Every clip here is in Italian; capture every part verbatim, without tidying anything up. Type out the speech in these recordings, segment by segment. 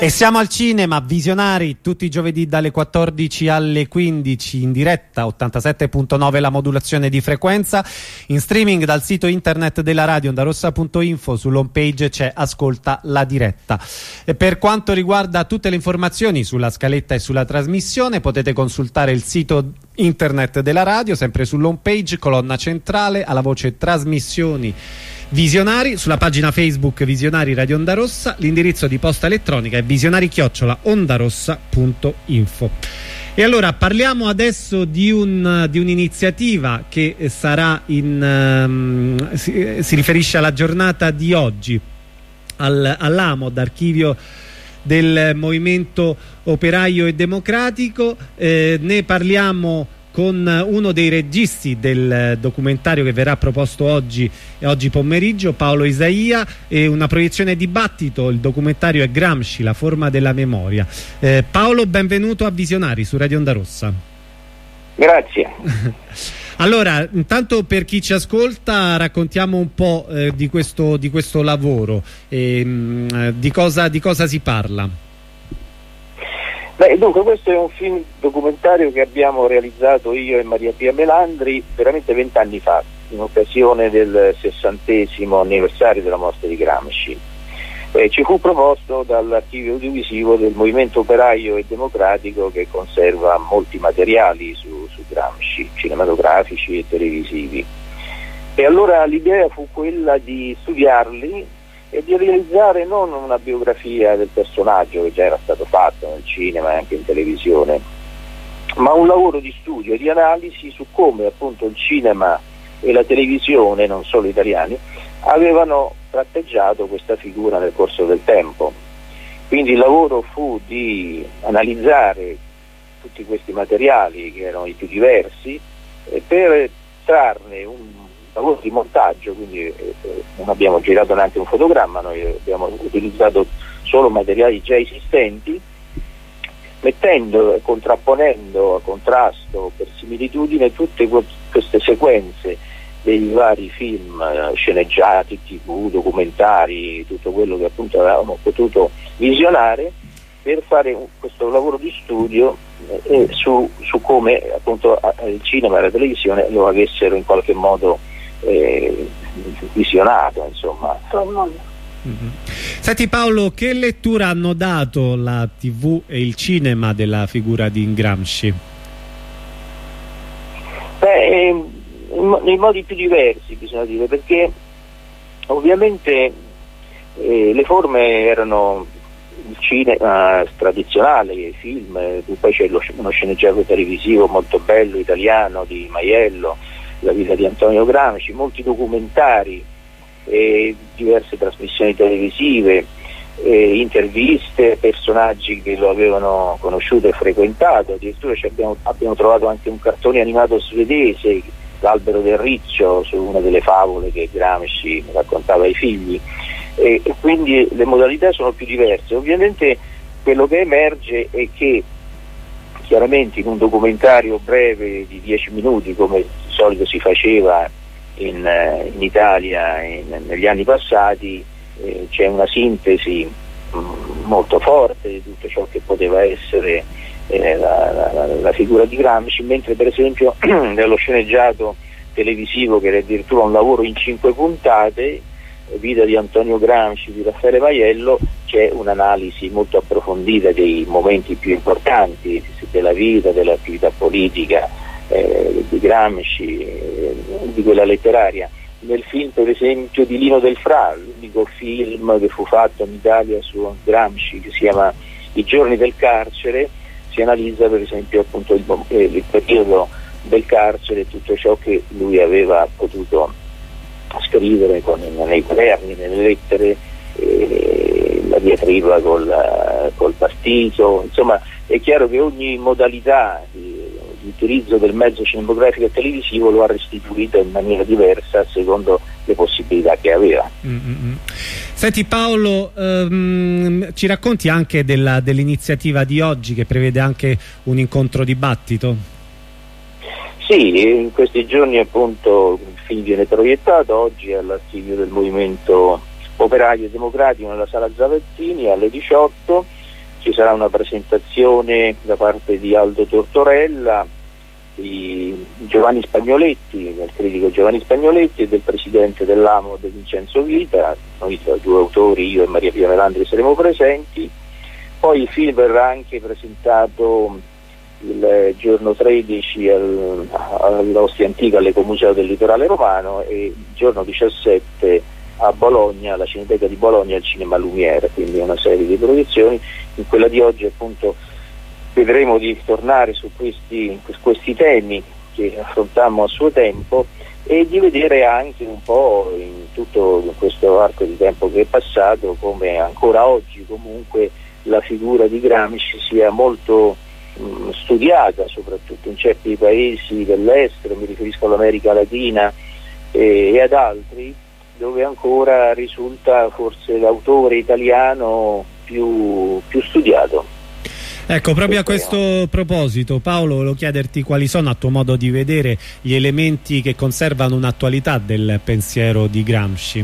E siamo al cinema, Visionari, tutti i giovedì dalle quattordici alle quindici in diretta, ottantasette virgola nove la modulazione di frequenza, in streaming dal sito internet della radio ondarossa punto info, sull'home page c'è Ascolta la diretta. E per quanto riguarda tutte le informazioni sulla scaletta e sulla trasmissione potete consultare il sito internet della radio, sempre sull'home page, colonna centrale, alla voce trasmissioni Visionari, sulla pagina Facebook Visionari Radio Onda Rossa, l'indirizzo di posta elettronica è visionari chiocciola ondarossa punto info. E allora parliamo adesso di un di un'iniziativa che sarà in um, si, si riferisce alla giornata di oggi al, all'AMOD, archivio del Movimento Operaio e Democratico. Eh, ne parliamo con uno dei registi del documentario che verrà proposto oggi, oggi pomeriggio, Paolo Isaia, e una proiezione dibattito. Il documentario è Gramsci, la forma della memoria. Eh, Paolo, benvenuto a Visionari su Radio Onda Rossa. Grazie. Allora, intanto per chi ci ascolta raccontiamo un po' eh, di, questo, di questo lavoro, eh, mh, di, cosa, di cosa si parla. Beh, dunque questo è un film documentario che abbiamo realizzato io e Maria Pia Melandri veramente vent'anni fa, in occasione del sessantesimo anniversario della morte di Gramsci. Eh, ci fu proposto dall'archivio audiovisivo del Movimento Operaio e Democratico, che conserva molti materiali su, su Gramsci, cinematografici e televisivi. E allora l'idea fu quella di studiarli e di realizzare non una biografia del personaggio, che già era stato fatto nel cinema e anche in televisione, ma un lavoro di studio e di analisi su come appunto il cinema e la televisione, non solo italiani, avevano tratteggiato questa figura nel corso del tempo. Quindi il lavoro fu di analizzare tutti questi materiali, che erano i più diversi, eh, per trarne un lavoro di montaggio, quindi eh, non abbiamo girato neanche un fotogramma, noi abbiamo utilizzato solo materiali già esistenti, mettendo e contrapponendo a contrasto, per similitudine, tutte queste sequenze dei vari film eh, sceneggiati, tv, documentari, tutto quello che appunto avevamo potuto visionare, per fare un, questo lavoro di studio eh, su, su come appunto il cinema e la televisione lo avessero in qualche modo Eh, visionato, insomma. Mm-hmm. Senti Paolo, che lettura hanno dato la tivù e il cinema della figura di Gramsci? Beh, eh, nei modi più diversi, bisogna dire, perché ovviamente eh, le forme erano il cinema tradizionale, i film, eh, poi c'è lo, uno sceneggiato televisivo molto bello italiano di Maiello, La vita di Antonio Gramsci, molti documentari, eh, diverse trasmissioni televisive, eh, interviste, personaggi che lo avevano conosciuto e frequentato. Addirittura ci abbiamo, abbiamo trovato anche un cartone animato svedese, L'albero del riccio, su una delle favole che Gramsci raccontava ai figli, e, e quindi le modalità sono più diverse. Ovviamente quello che emerge è che chiaramente in un documentario breve di dieci minuti, come di solito si faceva in, in Italia in, negli anni passati, eh, c'è una sintesi mh, molto forte di tutto ciò che poteva essere eh, la, la, la figura di Gramsci, mentre per esempio nello sceneggiato televisivo, che era addirittura un lavoro in cinque puntate, Vita di Antonio Gramsci di Raffaele Maiello, c'è un'analisi molto approfondita dei momenti più importanti della vita, dell'attività politica eh, di Gramsci, eh, di quella letteraria. Nel film per esempio di Lino Del Fra, l'unico film che fu fatto in Italia su Gramsci, che si chiama I giorni del carcere, si analizza per esempio appunto il, eh, il periodo del carcere e tutto ciò che lui aveva potuto scrivere con, nei quaderni, nelle lettere, eh, la diatriba col, col partito. Insomma, è chiaro che ogni modalità di, di utilizzo del mezzo cinematografico e televisivo lo ha restituito in maniera diversa secondo le possibilità che aveva. Mm-hmm. Senti Paolo, um, ci racconti anche della, dell'iniziativa di oggi, che prevede anche un incontro dibattito? Sì, in questi giorni appunto il film viene proiettato oggi all'archivio del Movimento Operaio e Democratico nella Sala Zavattini alle diciotto, ci sarà una presentazione da parte di Aldo Tortorella, di Giovanni Spagnoletti, del critico Giovanni Spagnoletti, e del presidente dell'Amo De Vincenzo Vita. Noi due autori, io e Maria Pia Melandri, saremo presenti. Poi il film verrà anche presentato il giorno tredici al, all'Ostia Antica all'Ecomuseo del Litorale Romano, e il giorno diciassette a Bologna, alla Cineteca di Bologna, al Cinema Lumière, quindi una serie di proiezioni. In quella di oggi appunto vedremo di tornare su questi, questi temi che affrontammo a suo tempo, e di vedere anche un po' in tutto questo arco di tempo che è passato come ancora oggi comunque la figura di Gramsci sia molto mh, studiata, soprattutto in certi paesi dell'estero, mi riferisco all'America Latina eh, e ad altri, dove ancora risulta forse l'autore italiano più, più studiato. Ecco, proprio a questo proposito, Paolo, volevo chiederti quali sono, a tuo modo di vedere, gli elementi che conservano un'attualità del pensiero di Gramsci.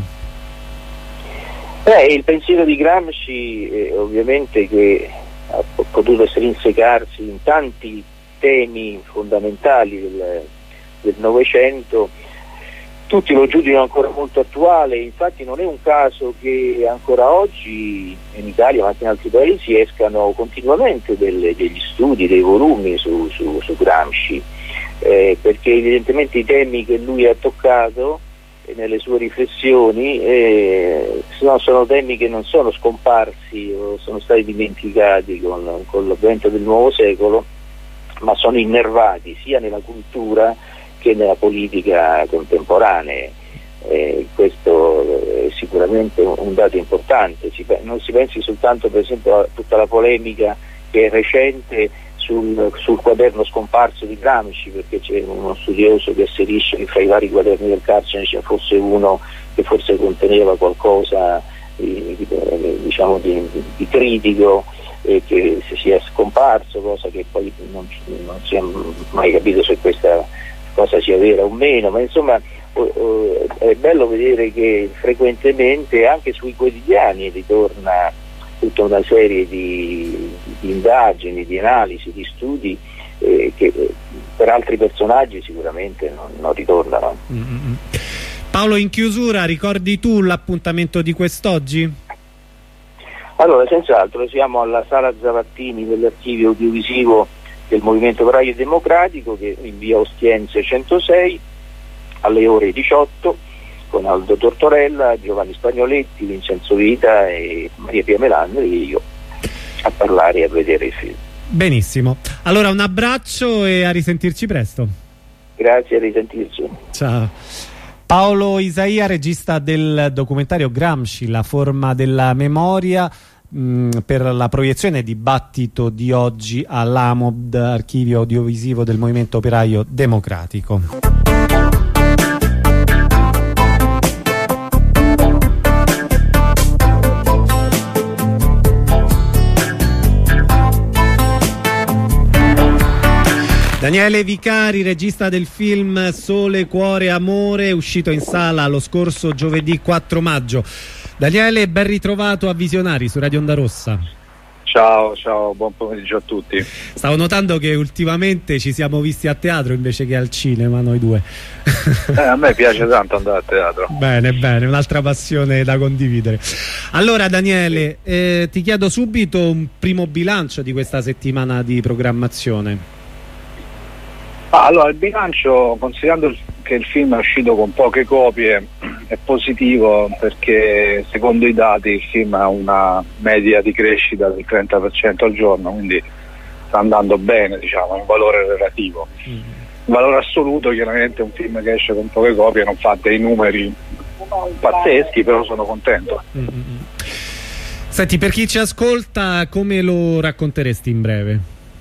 Beh, il pensiero di Gramsci eh, ovviamente che ha potuto estrinsecarsi in tanti temi fondamentali del, del Novecento. Tutti lo giudicano ancora molto attuale, infatti non è un caso che ancora oggi in Italia ma anche in altri paesi escano continuamente delle, degli studi, dei volumi su, su, su Gramsci, eh, perché evidentemente i temi che lui ha toccato eh, nelle sue riflessioni eh, sono, sono temi che non sono scomparsi o sono stati dimenticati con, con l'avvento del nuovo secolo, ma sono innervati sia nella cultura che nella politica contemporanea. Eh, questo è sicuramente un dato importante. Si, non si pensi soltanto per esempio a tutta la polemica che è recente sul, sul quaderno scomparso di Gramsci, perché c'è uno studioso che asserisce che fra i vari quaderni del carcere ci fosse uno che forse conteneva qualcosa di, di, diciamo di, di critico e che sia scomparso, cosa che poi non, non si è mai capito se questa cosa sia vera o meno, ma insomma è bello vedere che frequentemente anche sui quotidiani ritorna tutta una serie di, di indagini, di analisi, di studi eh, che per altri personaggi sicuramente non, non ritornano. Mm-hmm. Paolo, in chiusura, ricordi tu l'appuntamento di quest'oggi? Allora, senz'altro siamo alla Sala Zavattini dell'Archivio Audiovisivo del Movimento Operaio Democratico, che in via Ostiense centosei, alle ore diciotto, con Aldo Tortorella, Giovanni Spagnoletti, Vincenzo Vita e Maria Pia Melandri, e io a parlare e a vedere il film. Benissimo, allora un abbraccio e a risentirci presto. Grazie, a risentirci. Ciao. Paolo Isaia, regista del documentario Gramsci, La forma della memoria, mh, per la proiezione dibattito di oggi all'A M O D, Archivio Audiovisivo del Movimento Operaio Democratico. Daniele Vicari, regista del film Sole, Cuore, Amore, uscito in sala lo scorso giovedì quattro maggio. Daniele, ben ritrovato a Visionari su Radio Onda Rossa. Ciao, ciao, buon pomeriggio a tutti. Stavo notando che ultimamente ci siamo visti a teatro invece che al cinema, noi due. Eh, a me piace tanto andare a teatro. Bene, bene, un'altra passione da condividere. Allora Daniele, eh, ti chiedo subito un primo bilancio di questa settimana di programmazione. Ah, allora, il bilancio, considerando che il film è uscito con poche copie, è positivo perché secondo i dati il film ha una media di crescita del trenta per cento al giorno, quindi sta andando bene, diciamo, è un valore relativo. Mm. In valore assoluto chiaramente un film che esce con poche copie non fa dei numeri pazzeschi, però sono contento. Mm. Senti, per chi ci ascolta, come lo racconteresti in breve?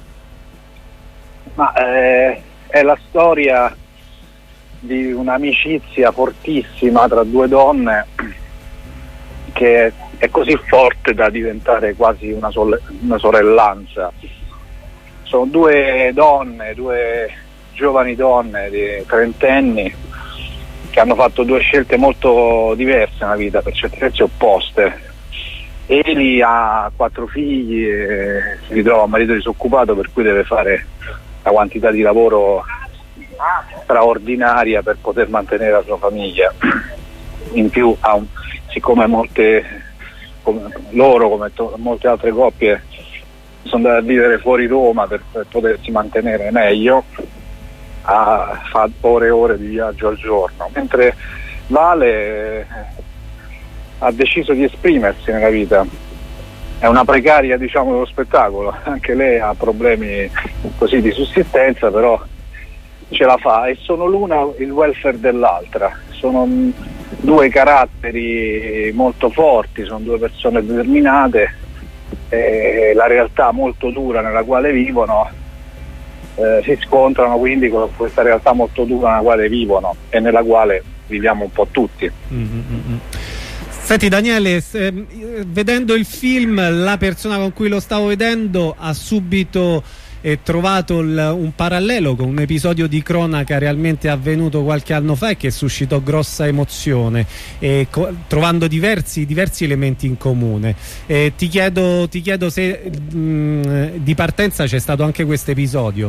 Ma eh, è la storia di un'amicizia fortissima tra due donne che è così forte da diventare quasi una, una sorellanza. Sono due donne, due giovani donne di trentenni che hanno fatto due scelte molto diverse nella vita, per certi versi opposte, Eli ha quattro figli e si ritrova un marito disoccupato, per cui deve fare una quantità di lavoro straordinaria per poter mantenere la sua famiglia. In più ha un, siccome molte come, loro come to, molte altre coppie sono andate a vivere fuori Roma per, per potersi mantenere meglio, ha, fa ore e ore di viaggio al giorno, mentre Vale eh, ha deciso di esprimersi nella vita. È una precaria, diciamo, dello spettacolo, anche lei ha problemi così di sussistenza, però ce la fa, e sono l'una il welfare dell'altra. Sono due caratteri molto forti, sono due persone determinate, e la realtà molto dura nella quale vivono eh, si scontrano quindi con questa realtà molto dura nella quale vivono e nella quale viviamo un po' tutti. Mm-hmm. Senti Daniele, eh, vedendo il film, la persona con cui lo stavo vedendo ha subito eh, trovato il, un parallelo con un episodio di cronaca realmente avvenuto qualche anno fa e che suscitò grossa emozione, eh, trovando diversi, diversi elementi in comune. Eh, ti chiedo, ti chiedo se mh, di partenza c'è stato anche questo episodio.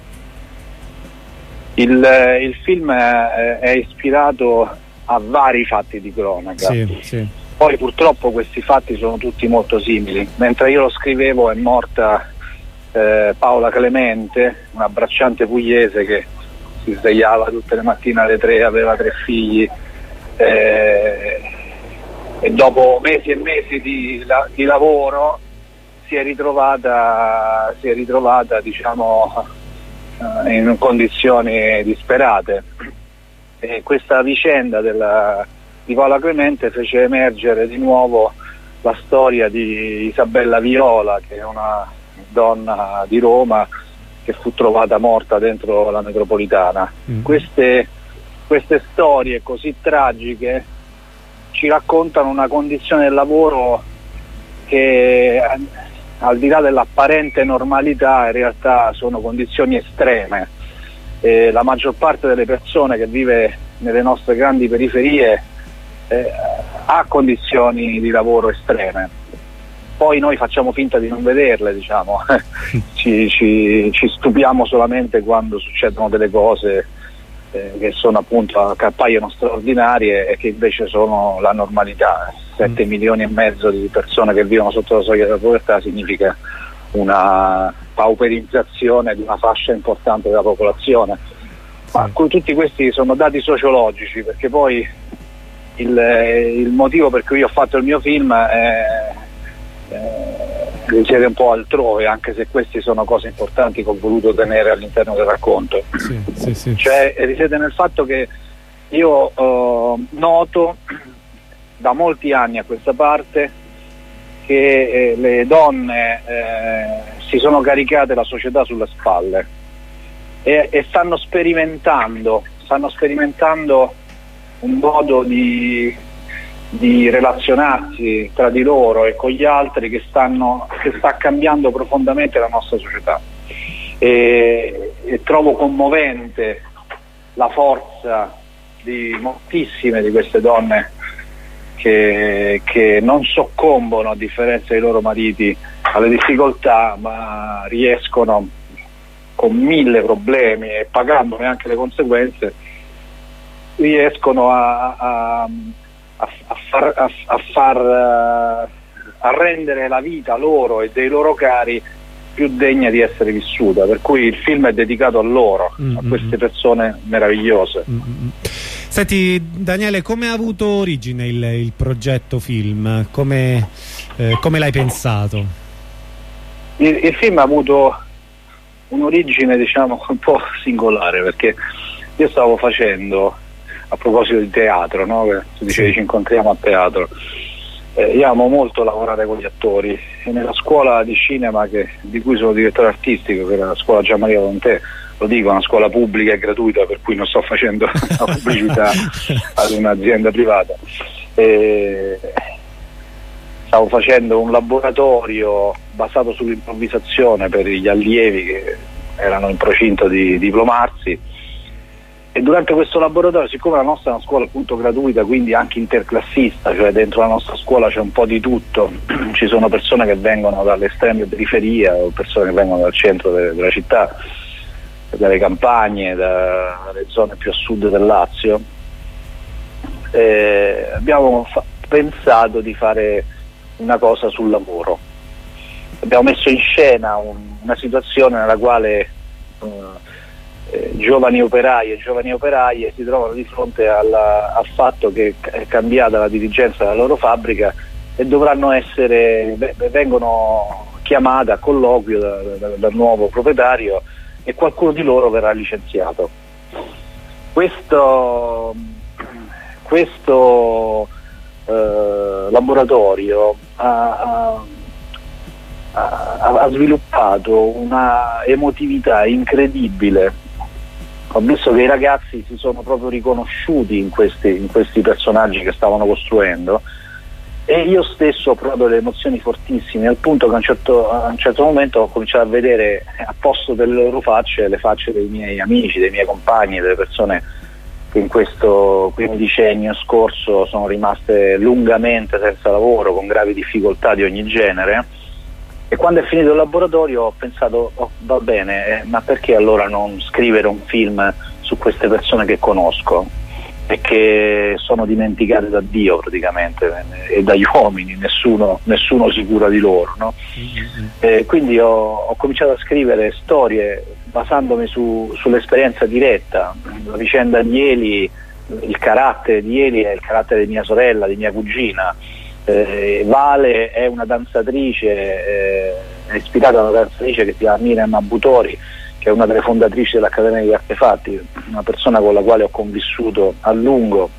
Il, il film è, è ispirato a vari fatti di cronaca. Sì, sì. Poi purtroppo questi fatti sono tutti molto simili. Mentre io lo scrivevo è morta eh, Paola Clemente, una bracciante pugliese che si svegliava tutte le mattine alle tre, aveva tre figli eh, e dopo mesi e mesi di, di lavoro si è ritrovata, si è ritrovata diciamo in condizioni disperate. E questa vicenda della, di Paola Clemente fece emergere di nuovo la storia di Isabella Viola, che è una donna di Roma che fu trovata morta dentro la metropolitana. Mm. Queste, queste storie così tragiche ci raccontano una condizione del lavoro che, al di là dell'apparente normalità, in realtà sono condizioni estreme. Eh, la maggior parte delle persone che vive nelle nostre grandi periferie eh, ha condizioni di lavoro estreme. Poi noi facciamo finta di non vederle, diciamo. ci, ci, ci stupiamo solamente quando succedono delle cose eh, che sono appunto, che appaiono straordinarie e che invece sono la normalità. sette milioni e mezzo di persone che vivono sotto la soglia della povertà significa una pauperizzazione di una fascia importante della popolazione. Sì. Ma tutti questi sono dati sociologici, perché poi il, il motivo per cui ho fatto il mio film è, è, risiede un po' altrove, anche se queste sono cose importanti che ho voluto tenere all'interno del racconto. Sì, sì, sì. Cioè risiede nel fatto che io eh, noto da molti anni a questa parte che eh, le donne eh, si sono caricate la società sulle spalle e, e stanno sperimentando stanno sperimentando un modo di, di relazionarsi tra di loro e con gli altri che, stanno, che sta cambiando profondamente la nostra società, e, e trovo commovente la forza di moltissime di queste donne Che, che non soccombono, a differenza dei loro mariti, alle difficoltà, ma riescono con mille problemi e pagandone anche le conseguenze, riescono a, a, a, a, far, a, a, far, a rendere la vita loro e dei loro cari più degna di essere vissuta, per cui il film è dedicato a loro, mm-hmm. a queste persone meravigliose. Mm-hmm. Senti Daniele, come ha avuto origine il, il progetto film? Come, eh, come l'hai pensato? Il, il film ha avuto un'origine, diciamo, un po' singolare, perché io stavo facendo, a proposito di teatro, no? Tu dicevi ci incontriamo a teatro, eh, io amo molto lavorare con gli attori, e nella scuola di cinema che, di cui sono direttore artistico, che era la scuola Gian Maria Montè, lo dico, è una scuola pubblica e gratuita, per cui non sto facendo la pubblicità ad un'azienda privata. E stavo facendo un laboratorio basato sull'improvvisazione per gli allievi che erano in procinto di diplomarsi, E durante questo laboratorio, siccome la nostra è una scuola appunto gratuita, quindi anche interclassista, cioè dentro la nostra scuola c'è un po' di tutto, ci sono persone che vengono dalle estreme periferie o persone che vengono dal centro de- della città, dalle campagne, da- dalle zone più a sud del Lazio. Eh, abbiamo fa- pensato di fare una cosa sul lavoro. Abbiamo messo in scena un- una situazione nella quale uh, Eh, giovani operai e giovani operaie si trovano di fronte alla, al fatto che è cambiata la dirigenza della loro fabbrica e dovranno essere, beh, vengono chiamate a colloquio da, da, dal nuovo proprietario e qualcuno di loro verrà licenziato. Questo, questo eh, laboratorio ha, ha, ha sviluppato una emotività incredibile. Ho visto che i ragazzi si sono proprio riconosciuti in questi, in questi personaggi che stavano costruendo e io stesso ho provato delle emozioni fortissime, al punto che a un, certo, a un certo momento ho cominciato a vedere a posto delle loro facce le facce dei miei amici, dei miei compagni, delle persone che in questo quindicennio scorso sono rimaste lungamente senza lavoro, con gravi difficoltà di ogni genere. E quando è finito il laboratorio ho pensato, oh, va bene, eh, ma perché allora non scrivere un film su queste persone che conosco e che sono dimenticate da Dio praticamente e dagli uomini, nessuno, nessuno si cura di loro, no? Mm-hmm. Eh, quindi ho, ho cominciato a scrivere storie basandomi su, sull'esperienza diretta, la vicenda di Eli, il carattere di Eli è il carattere di mia sorella, di mia cugina. Eh, Vale è una danzatrice, eh, è ispirata a una danzatrice che si chiama Miriam Abutori, che è una delle fondatrici dell'Accademia degli Artefatti, una persona con la quale ho convissuto a lungo.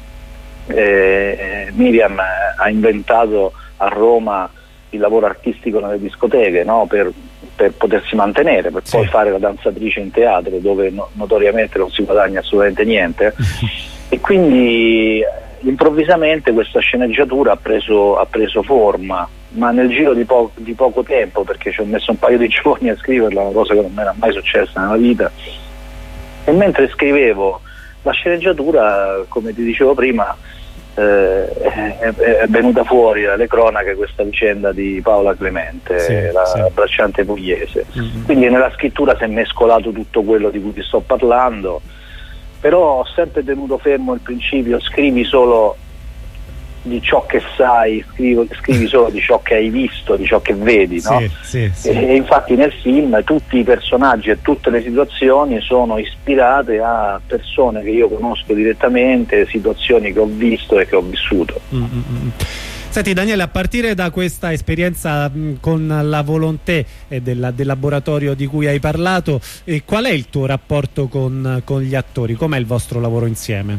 Eh, Miriam ha inventato a Roma il lavoro artistico nelle discoteche, no? per, per potersi mantenere, per sì. poi fare la danzatrice in teatro, dove no, notoriamente non si guadagna assolutamente niente. E quindi improvvisamente questa sceneggiatura ha preso, ha preso forma, ma nel giro di, po- di poco tempo, perché ci ho messo un paio di giorni a scriverla, una cosa che non mi era mai successa nella vita. E mentre scrivevo la sceneggiatura, come ti dicevo prima, eh, è, è venuta fuori dalle cronache questa vicenda di Paola Clemente, sì, la sì. bracciante pugliese. Mm-hmm. Quindi nella scrittura si è mescolato tutto quello di cui ti sto parlando. Però ho sempre tenuto fermo il principio: scrivi solo di ciò che sai, scrivi, scrivi solo di ciò che hai visto, di ciò che vedi, no? Sì, sì, sì. E, e infatti nel film tutti i personaggi e tutte le situazioni sono ispirate a persone che io conosco direttamente, situazioni che ho visto e che ho vissuto. Mm-hmm. Senti Daniele, a partire da questa esperienza mh, con la Volonté e della, del laboratorio di cui hai parlato, eh, qual è il tuo rapporto con, con gli attori? Com'è il vostro lavoro insieme?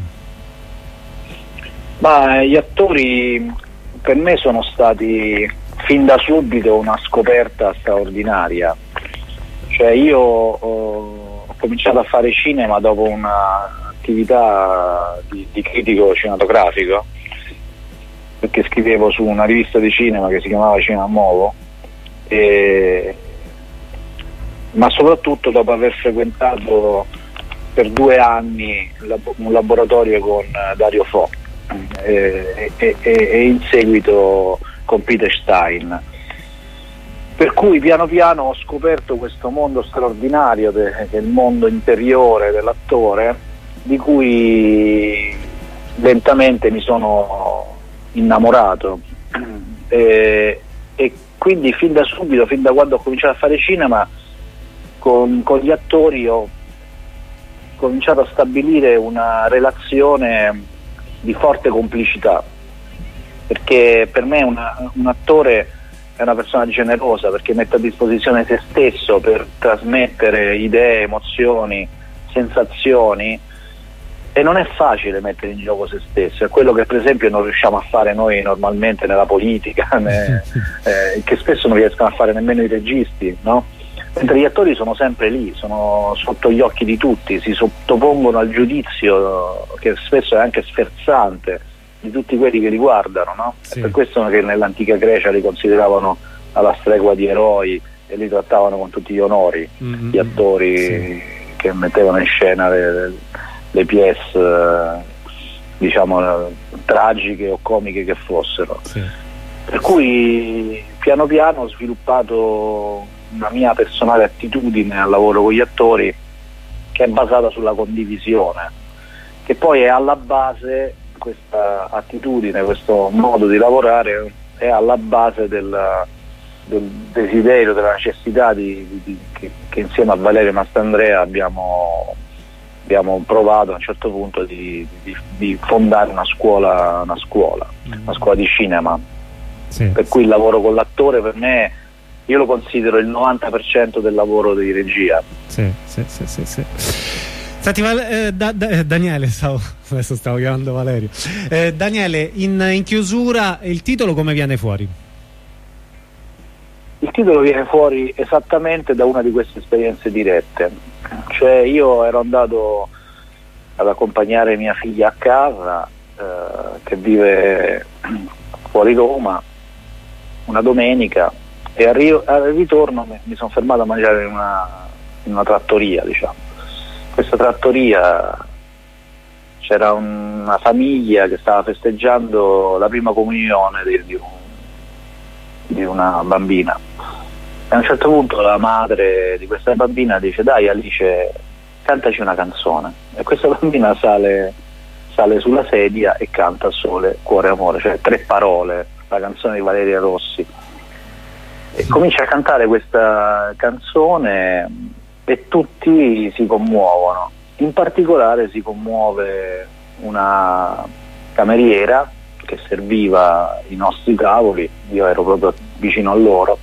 Ma gli attori per me sono stati fin da subito una scoperta straordinaria. Cioè io ho, ho cominciato a fare cinema dopo un'attività di, di critico cinematografico, perché scrivevo su una rivista di cinema che si chiamava Cinema Nuovo, e... ma soprattutto dopo aver frequentato per due anni un laboratorio con Dario Fo e, e, e in seguito con Peter Stein, per cui piano piano ho scoperto questo mondo straordinario de, che è il mondo interiore dell'attore, di cui lentamente mi sono innamorato e, e quindi fin da subito, fin da quando ho cominciato a fare cinema, con, con gli attori ho cominciato a stabilire una relazione di forte complicità, perché per me una, un attore è una persona generosa, perché mette a disposizione se stesso per trasmettere idee, emozioni, sensazioni. E non è facile mettere in gioco se stesso, è quello che per esempio non riusciamo a fare noi normalmente nella politica, ne, eh, che spesso non riescono a fare nemmeno i registi, no? Mentre gli attori sono sempre lì, sono sotto gli occhi di tutti, si sottopongono al giudizio, che spesso è anche sferzante, di tutti quelli che li guardano, no? Sì. È per questo che nell'antica Grecia li consideravano alla stregua di eroi e li trattavano con tutti gli onori, mm-hmm. gli attori sì. che mettevano in scena le, le, le pièce eh, diciamo tragiche o comiche che fossero. Sì. Per cui piano piano ho sviluppato una mia personale attitudine al lavoro con gli attori, che è basata sulla condivisione, che poi è alla base, questa attitudine, questo modo di lavorare è alla base del, del desiderio, della necessità di, di, di, che, che insieme a Valerio Mastandrea abbiamo, abbiamo provato a un certo punto di, di, di fondare una scuola, una scuola, una scuola di cinema. Sì. Per cui il lavoro con l'attore per me, io lo considero il novanta per cento del lavoro di regia. Sì, sì, sì, sì, sì. Senti, eh, da, da, Daniele, stavo, adesso stavo chiamando Valerio. Eh, Daniele, in, in chiusura, il titolo come viene fuori? Il titolo viene fuori esattamente da una di queste esperienze dirette. Cioè, io ero andato ad accompagnare mia figlia a casa, eh, che vive fuori Roma, una domenica, e al, ri- al ritorno mi, mi sono fermato a mangiare in una, in una trattoria, diciamo. Questa trattoria c'era un, una famiglia che stava festeggiando la prima comunione di, di, un, di una bambina, e a un certo punto la madre di questa bambina dice: dai Alice, cantaci una canzone, e questa bambina sale, sale sulla sedia e canta Sole, Cuore, Amore, cioè tre parole, la canzone di Valeria Rossi, e comincia a cantare questa canzone e tutti si commuovono. In particolare si commuove una cameriera che serviva i nostri tavoli, io ero proprio vicino a loro,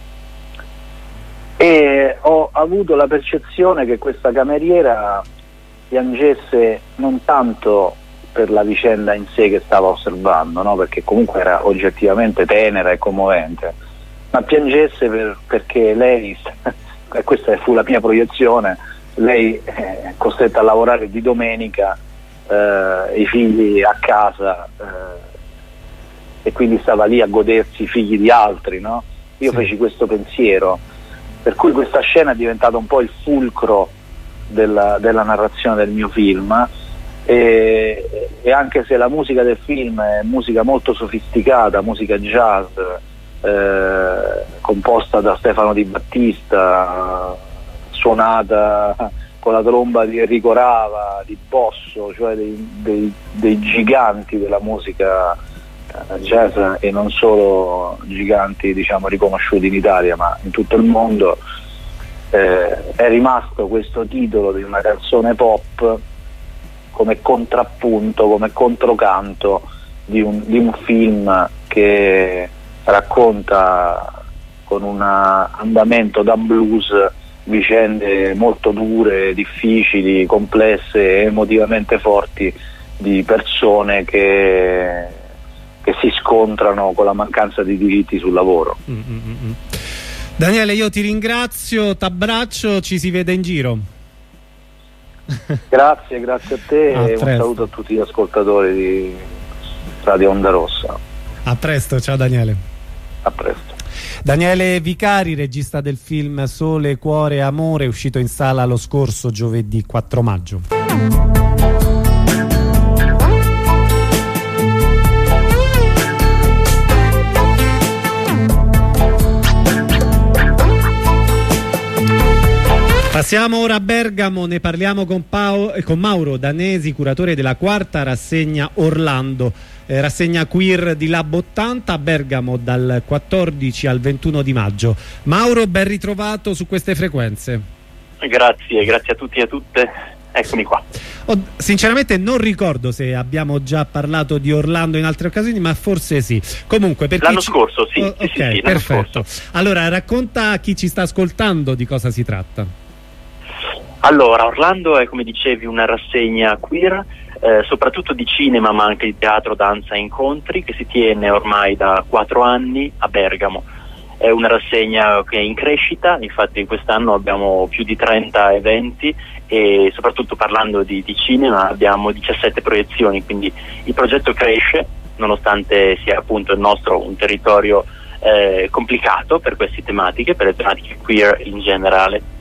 e ho avuto la percezione che questa cameriera piangesse non tanto per la vicenda in sé che stava osservando, no? Perché comunque era oggettivamente tenera e commovente, ma piangesse per, perché lei, e questa fu la mia proiezione, lei è costretta a lavorare di domenica, eh, i figli a casa, eh, e quindi stava lì a godersi i figli di altri, no? Io sì. feci questo pensiero, per cui questa scena è diventata un po' il fulcro della, della narrazione del mio film, e, e anche se la musica del film è musica molto sofisticata, musica jazz, eh, composta da Stefano Di Battista, suonata con la tromba di Enrico Rava, di Bosso, cioè dei, dei, dei giganti della musica jazz, e non solo giganti, diciamo, riconosciuti in Italia ma in tutto il mondo, eh, è rimasto questo titolo di una canzone pop come contrappunto, come controcanto di un, di un film che racconta con un andamento da blues vicende molto dure, difficili, complesse e emotivamente forti di persone che, che si scontrano con la mancanza di diritti sul lavoro. Mm-hmm. Daniele, io ti ringrazio, t'abbraccio, ci si vede in giro. Grazie, grazie a te, a e un saluto a tutti gli ascoltatori di Radio Onda Rossa. A presto, ciao Daniele. A presto. Daniele Vicari, regista del film Sole, Cuore, Amore, uscito in sala lo scorso giovedì quattro maggio. Passiamo ora a Bergamo, ne parliamo con, Pao, con Mauro Danesi, curatore della quarta rassegna Orlando, eh, rassegna queer di Lab ottanta a Bergamo dal quattordici al ventuno di maggio. Mauro, ben ritrovato su queste frequenze. Grazie, grazie a tutti e a tutte, eccomi qua. Oh, sinceramente non ricordo se abbiamo già parlato di Orlando in altre occasioni, ma forse sì. Comunque, per l'anno ci... scorso, sì. Oh, sì, ok, sì, sì, perfetto. scorso. Allora, racconta a chi ci sta ascoltando di cosa si tratta. Allora, Orlando è, come dicevi, una rassegna queer, eh, soprattutto di cinema, ma anche di teatro, danza e incontri, che si tiene ormai da quattro anni a Bergamo. È una rassegna che è in crescita, infatti quest'anno abbiamo più di trenta eventi e soprattutto parlando di, di cinema abbiamo diciassette proiezioni, quindi il progetto cresce, nonostante sia appunto il nostro un territorio eh, complicato per queste tematiche, per le tematiche queer in generale.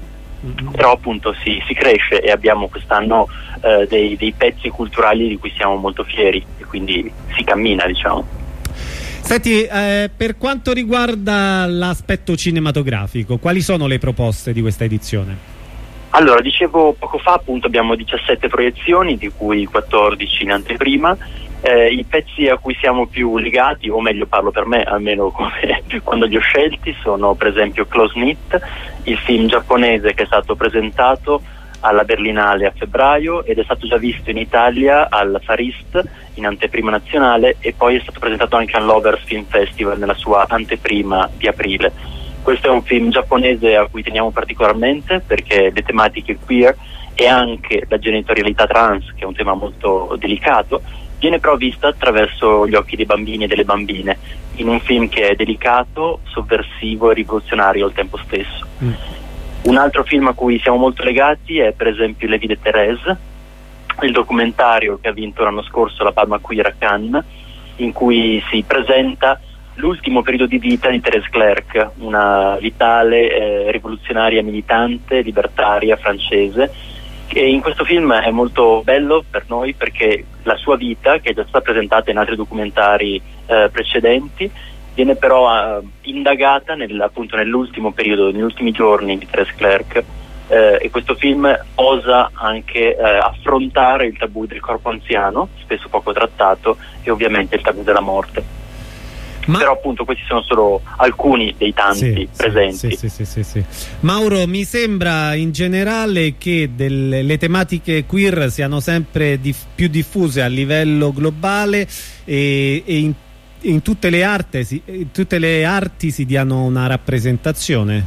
Mm-hmm. Però appunto si, si cresce e abbiamo quest'anno eh, dei, dei pezzi culturali di cui siamo molto fieri e quindi si cammina, diciamo. Senti, eh, per quanto riguarda l'aspetto cinematografico, quali sono le proposte di questa edizione? Allora, dicevo poco fa, appunto abbiamo diciassette proiezioni, di cui quattordici in anteprima. Eh, I pezzi a cui siamo più legati, o meglio parlo per me, almeno come quando li ho scelti, sono per esempio Close Knit, il film giapponese che è stato presentato alla Berlinale a febbraio ed è stato già visto in Italia al Far East in anteprima nazionale e poi è stato presentato anche all'Overs Film Festival nella sua anteprima di aprile. Questo è un film giapponese a cui teniamo particolarmente perché le tematiche queer e anche la genitorialità trans, che è un tema molto delicato, viene però vista attraverso gli occhi dei bambini e delle bambine, in un film che è delicato, sovversivo e rivoluzionario al tempo stesso. Mm. Un altro film a cui siamo molto legati è per esempio Le Vie de Thérèse, il documentario che ha vinto l'anno scorso la Palma Queer a Cannes, in cui si presenta l'ultimo periodo di vita di Thérèse Clerc, una vitale, eh, rivoluzionaria militante, libertaria francese. E in questo film è molto bello per noi perché la sua vita, che è già stata presentata in altri documentari eh, precedenti, viene però uh, indagata nel, appunto nell'ultimo periodo, negli ultimi giorni di Thérèse Clerc, eh, e questo film osa anche eh, affrontare il tabù del corpo anziano, spesso poco trattato, e ovviamente il tabù della morte. Ma... però appunto questi sono solo alcuni dei tanti sì, presenti. Sì, sì, sì, sì, sì. Mauro, mi sembra in generale che delle, le tematiche queer siano sempre dif- più diffuse a livello globale e, e in, in, tutte le arti, si, in tutte le arti si diano una rappresentazione.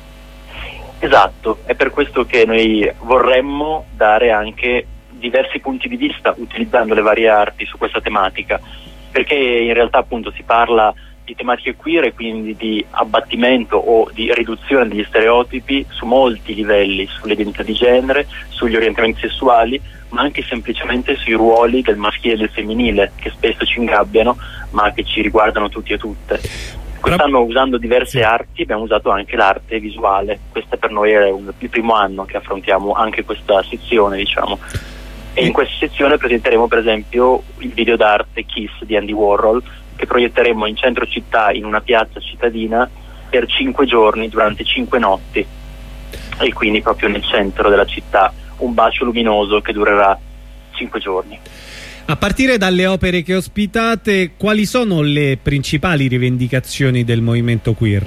Esatto, è per questo che noi vorremmo dare anche diversi punti di vista utilizzando le varie arti su questa tematica, perché in realtà appunto si parla di tematiche queer e quindi di abbattimento o di riduzione degli stereotipi su molti livelli, sull'identità di genere, sugli orientamenti sessuali, ma anche semplicemente sui ruoli del maschile e del femminile, che spesso ci ingabbiano ma che ci riguardano tutti e tutte. Quest'anno, usando diverse arti, abbiamo usato anche l'arte visuale. Questo per noi è un, il primo anno che affrontiamo anche questa sezione, diciamo. E in questa sezione presenteremo per esempio il video d'arte Kiss di Andy Warhol, che proietteremo in centro città in una piazza cittadina per cinque giorni durante cinque notti, e quindi proprio nel centro della città, un bacio luminoso che durerà cinque giorni. A partire dalle opere che ospitate, quali sono le principali rivendicazioni del movimento queer?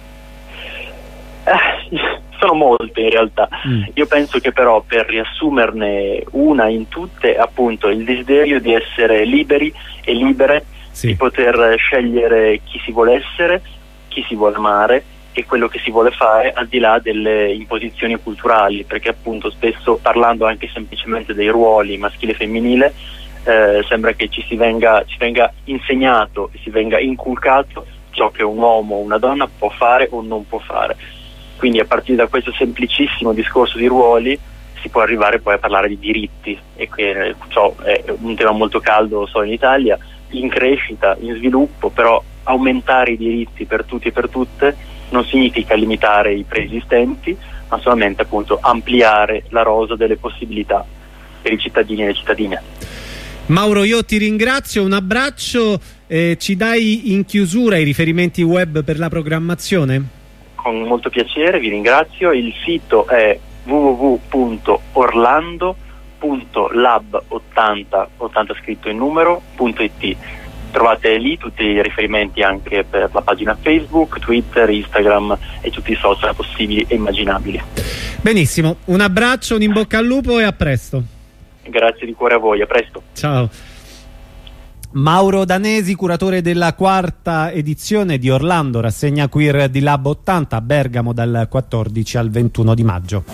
Eh, sono molte in realtà. Mm. Io penso che però, per riassumerne una in tutte, appunto il desiderio di essere liberi e libere, sì, di poter scegliere chi si vuole essere, chi si vuole amare e quello che si vuole fare al di là delle imposizioni culturali, perché appunto spesso, parlando anche semplicemente dei ruoli maschile e femminile, eh, sembra che ci si venga, ci venga insegnato e si venga inculcato ciò che un uomo o una donna può fare o non può fare. Quindi a partire da questo semplicissimo discorso di ruoli si può arrivare poi a parlare di diritti, e che ciò è un tema molto caldo, so, in Italia, in crescita, in sviluppo, però aumentare i diritti per tutti e per tutte non significa limitare i preesistenti, ma solamente appunto ampliare la rosa delle possibilità per i cittadini e le cittadine. Mauro, io ti ringrazio, un abbraccio, eh, ci dai in chiusura i riferimenti web per la programmazione? Con molto piacere, vi ringrazio. Il sito è w w w punto orlando punto lab ottanta, ottanta scritto in numero, punto i t. Trovate lì tutti i riferimenti anche per la pagina Facebook, Twitter, Instagram e tutti i social possibili e immaginabili. Benissimo, un abbraccio, un in bocca al lupo e a presto. Grazie di cuore a voi, a presto. Ciao. Mauro Danesi, curatore della quarta edizione di Orlando, rassegna queer di Lab ottanta a Bergamo dal quattordici al ventuno di maggio.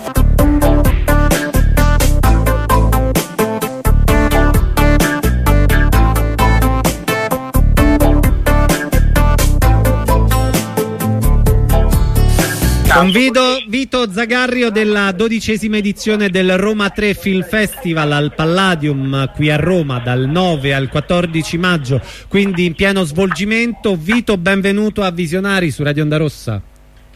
Convido Vito Zagarrio della dodicesima edizione del Roma tre Film Festival al Palladium qui a Roma dal nove al quattordici maggio, quindi in pieno svolgimento. Vito, benvenuto a Visionari su Radio Onda Rossa.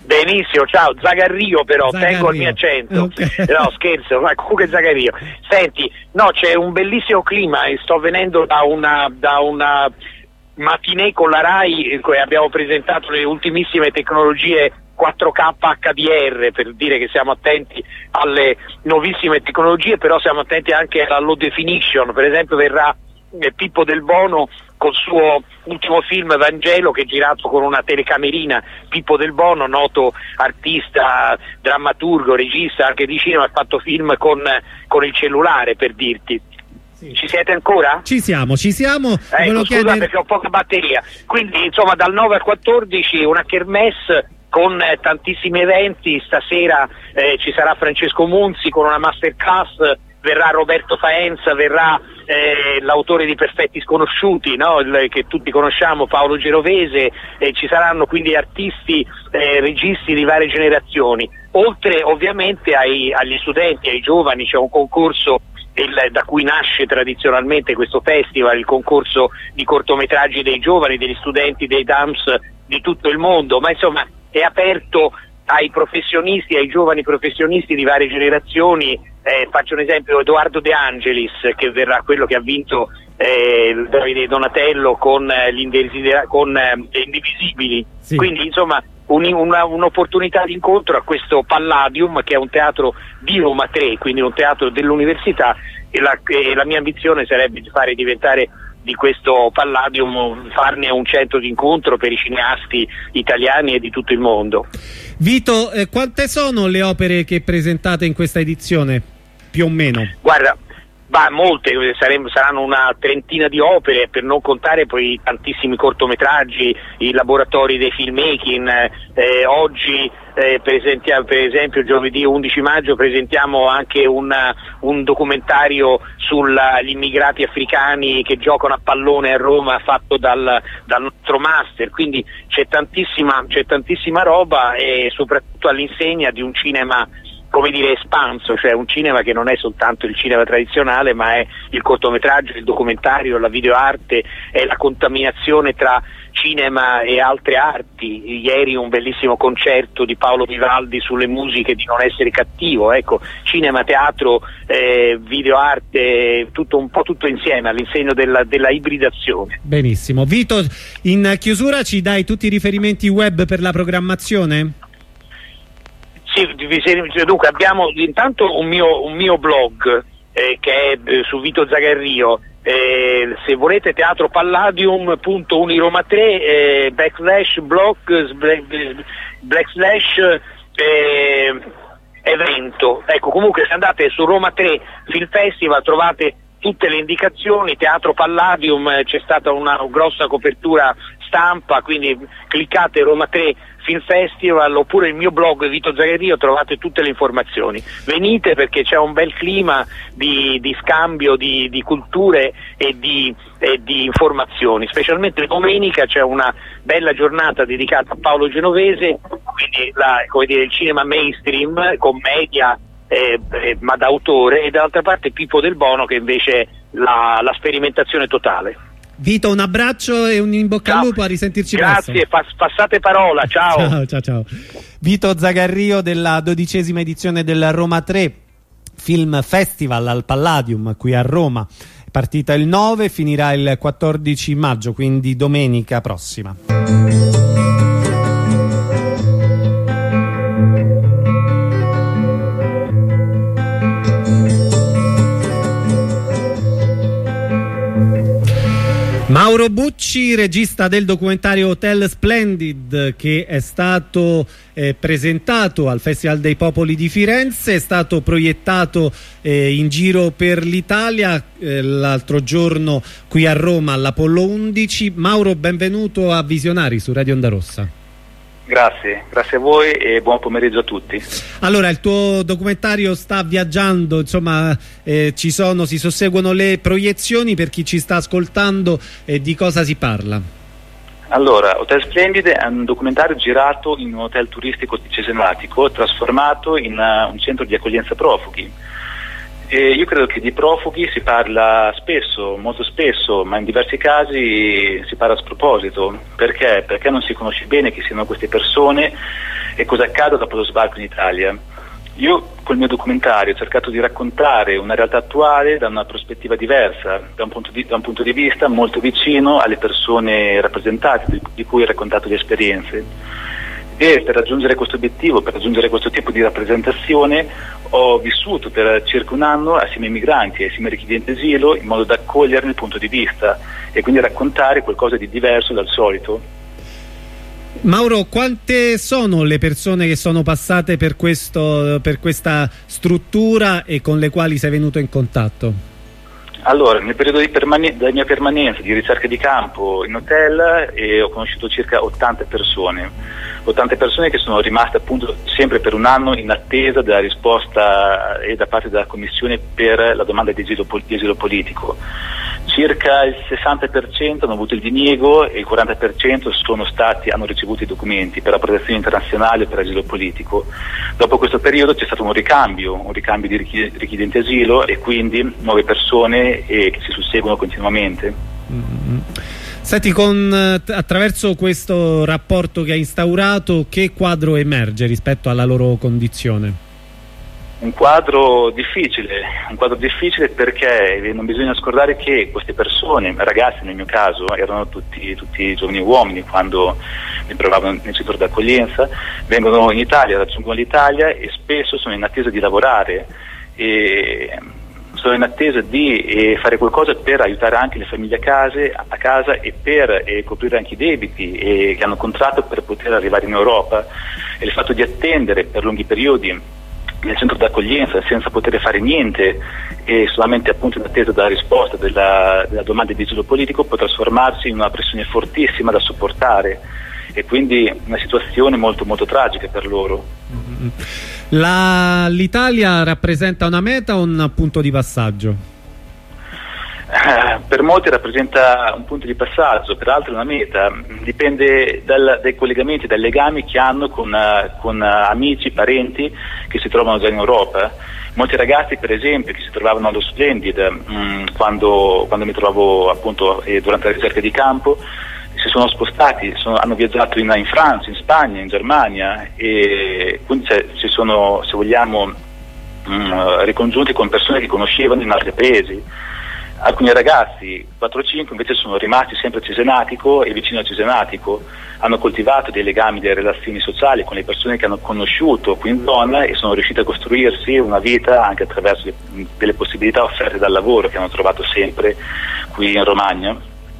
Benissimo, ciao, Zagarrio però, Zagarrio. tengo il mio accento, Okay. no scherzo, ma comunque Zagarrio. Senti, no, c'è un bellissimo clima e sto venendo da una, da una matinée con la Rai in cui abbiamo presentato le ultimissime tecnologie quattro K H D R, per dire che siamo attenti alle nuovissime tecnologie, però siamo attenti anche alla low definition. Per esempio verrà eh, Pippo Del Bono col suo ultimo film Vangelo, che è girato con una telecamerina. Pippo Del Bono, noto artista, drammaturgo, regista anche di cinema, ha fatto film con, con il cellulare, per dirti. Sì. Ci siete ancora? Ci siamo, ci siamo. Ecco, scusa chiedere... perché ho poca batteria. Quindi insomma dal nove al quattordici una kermesse con eh, tantissimi eventi. Stasera eh, ci sarà Francesco Munzi con una masterclass, verrà Roberto Faenza, verrà eh, l'autore di Perfetti Sconosciuti, no? Il, che tutti conosciamo, Paolo Genovese, e ci saranno quindi artisti, eh, registi di varie generazioni, oltre ovviamente ai, agli studenti, ai giovani. C'è un concorso il, da cui nasce tradizionalmente questo festival, il concorso di cortometraggi dei giovani, degli studenti dei D A M S di tutto il mondo, ma insomma è aperto ai professionisti, ai giovani professionisti di varie generazioni. Eh, faccio un esempio: Edoardo De Angelis, che verrà, quello che ha vinto eh, Davide Donatello con, eh, gli indesidera- con eh, gli Indivisibili. Sì. Quindi insomma un, una, un'opportunità di incontro a questo Palladium, che è un teatro di Roma tre, quindi un teatro dell'università, e la, e la mia ambizione sarebbe di fare diventare di questo Palladium, farne un centro di incontro per i cineasti italiani e di tutto il mondo. Vito, eh, quante sono le opere che presentate in questa edizione, più o meno? Guarda, bah, molte, saremo, saranno una trentina di opere, per non contare poi tantissimi cortometraggi, i laboratori dei filmmaking. Eh, oggi eh, presentiamo, per esempio giovedì undici maggio presentiamo anche una, un documentario sugli immigrati africani che giocano a pallone a Roma, fatto dal, dal nostro master. Quindi c'è tantissima, c'è tantissima roba, e soprattutto all'insegna di un cinema, come dire, espanso, cioè un cinema che non è soltanto il cinema tradizionale, ma è il cortometraggio, il documentario, la videoarte, è la contaminazione tra cinema e altre arti. Ieri un bellissimo concerto di Paolo Vivaldi sulle musiche di Non essere cattivo. Ecco, cinema, teatro, eh, videoarte, tutto un po' tutto insieme, all'insegno della, della ibridazione. Benissimo. Vito, in chiusura ci dai tutti i riferimenti web per la programmazione? Sì, dunque abbiamo intanto un mio, un mio blog eh, che è eh, su Vito Zagarrio. Eh, se volete teatro palladium punto uniroma tre eh, backslash blog backslash eh, evento. Ecco, comunque se andate su Roma tre Film Festival trovate tutte le indicazioni. Teatro Palladium, eh, c'è stata una grossa copertura stampa, quindi cliccate Roma tre Film Festival, oppure il mio blog Vito Zagarrio, trovate tutte le informazioni. Venite, perché c'è un bel clima di, di scambio di, di culture e di, e di informazioni. Specialmente domenica c'è una bella giornata dedicata a Paolo Genovese, quindi la, come dire, il cinema mainstream, commedia eh, eh, ma d'autore, e dall'altra parte Pippo Del Bono, che invece è la, la sperimentazione totale. Vito, un abbraccio e un in bocca ciao. al lupo, a risentirci Grazie, pass passate parola, ciao. Ciao, ciao, ciao. Vito Zagarrio della dodicesima edizione del Roma tre Film Festival al Palladium qui a Roma. Partita il nove, finirà il quattordici maggio, quindi domenica prossima. Mauro Bucci, regista del documentario Hotel Splendid, che è stato eh, presentato al Festival dei Popoli di Firenze, è stato proiettato eh, in giro per l'Italia eh, l'altro giorno qui a Roma all'Apollo undici. Mauro, benvenuto a Visionari su Radio Onda Rossa. Grazie, grazie a voi e buon pomeriggio a tutti. Allora, il tuo documentario sta viaggiando, insomma, eh, ci sono, si susseguono le proiezioni. Per chi ci sta ascoltando, eh, di cosa si parla? Allora, Hotel Splendid è un documentario girato in un hotel turistico cesenatico, trasformato in uh, un centro di accoglienza profughi. E io credo che di profughi si parla spesso, molto spesso, ma in diversi casi si parla a sproposito. Perché? Perché non si conosce bene chi siano queste persone e cosa accada dopo lo sbarco in Italia. Io col mio documentario ho cercato di raccontare una realtà attuale da una prospettiva diversa, da un punto di, da un punto di vista molto vicino alle persone rappresentate, di, di cui ho raccontato le esperienze. E per raggiungere questo obiettivo, per raggiungere questo tipo di rappresentazione, ho vissuto per circa un anno assieme ai migranti e assieme ai richiedenti asilo, in modo da coglierne il punto di vista e quindi raccontare qualcosa di diverso dal solito. Mauro, quante sono le persone che sono passate per, questo, per questa struttura e con le quali sei venuto in contatto? Allora, nel periodo di permane- della mia permanenza di ricerca di campo in hotel eh, ho conosciuto circa ottanta persone, ottanta persone che sono rimaste appunto sempre per un anno in attesa della risposta eh, da parte della Commissione per la domanda di asilo, di asilo politico. Circa il sessanta per cento hanno avuto il diniego e il quaranta per cento sono stati, hanno ricevuto i documenti per la protezione internazionale e per asilo politico. Dopo questo periodo c'è stato un ricambio, un ricambio di richiedenti asilo e quindi nuove persone eh, che si susseguono continuamente. Mm-hmm. Senti, con, attraverso questo rapporto che hai instaurato, che quadro emerge rispetto alla loro condizione? Un quadro difficile, un quadro difficile perché non bisogna scordare che queste persone, ragazzi nel mio caso, erano tutti, tutti giovani uomini quando mi trovavo nel centro d'accoglienza, vengono in Italia, raggiungono l'Italia e spesso sono in attesa di lavorare e sono in attesa di eh, fare qualcosa per aiutare anche le famiglie a, case, a casa e per eh, coprire anche i debiti eh, che hanno contratto per poter arrivare in Europa, e il fatto di attendere per lunghi periodi nel centro d'accoglienza senza poter fare niente e solamente appunto in attesa della risposta della, della domanda di asilo politico può trasformarsi in una pressione fortissima da sopportare e quindi una situazione molto molto tragica per loro. L'Italia rappresenta una meta o un punto di passaggio? Eh, per molti rappresenta un punto di passaggio, per altri una meta, dipende dal, dai collegamenti, dai legami che hanno con, uh, con uh, amici, parenti che si trovano già in Europa. Molti ragazzi per esempio che si trovavano allo Splendid mh, quando, quando mi trovavo appunto eh, durante la ricerca di campo si sono spostati, sono, hanno viaggiato in, in Francia, in Spagna, in Germania e quindi cioè, si sono, se vogliamo, mh, ricongiunti con persone che conoscevano in altri paesi. Alcuni ragazzi, quattro cinque, invece sono rimasti sempre a Cesenatico e vicino a Cesenatico, hanno coltivato dei legami, delle relazioni sociali con le persone che hanno conosciuto qui in zona e sono riusciti a costruirsi una vita anche attraverso le, delle possibilità offerte dal lavoro che hanno trovato sempre qui in Romagna.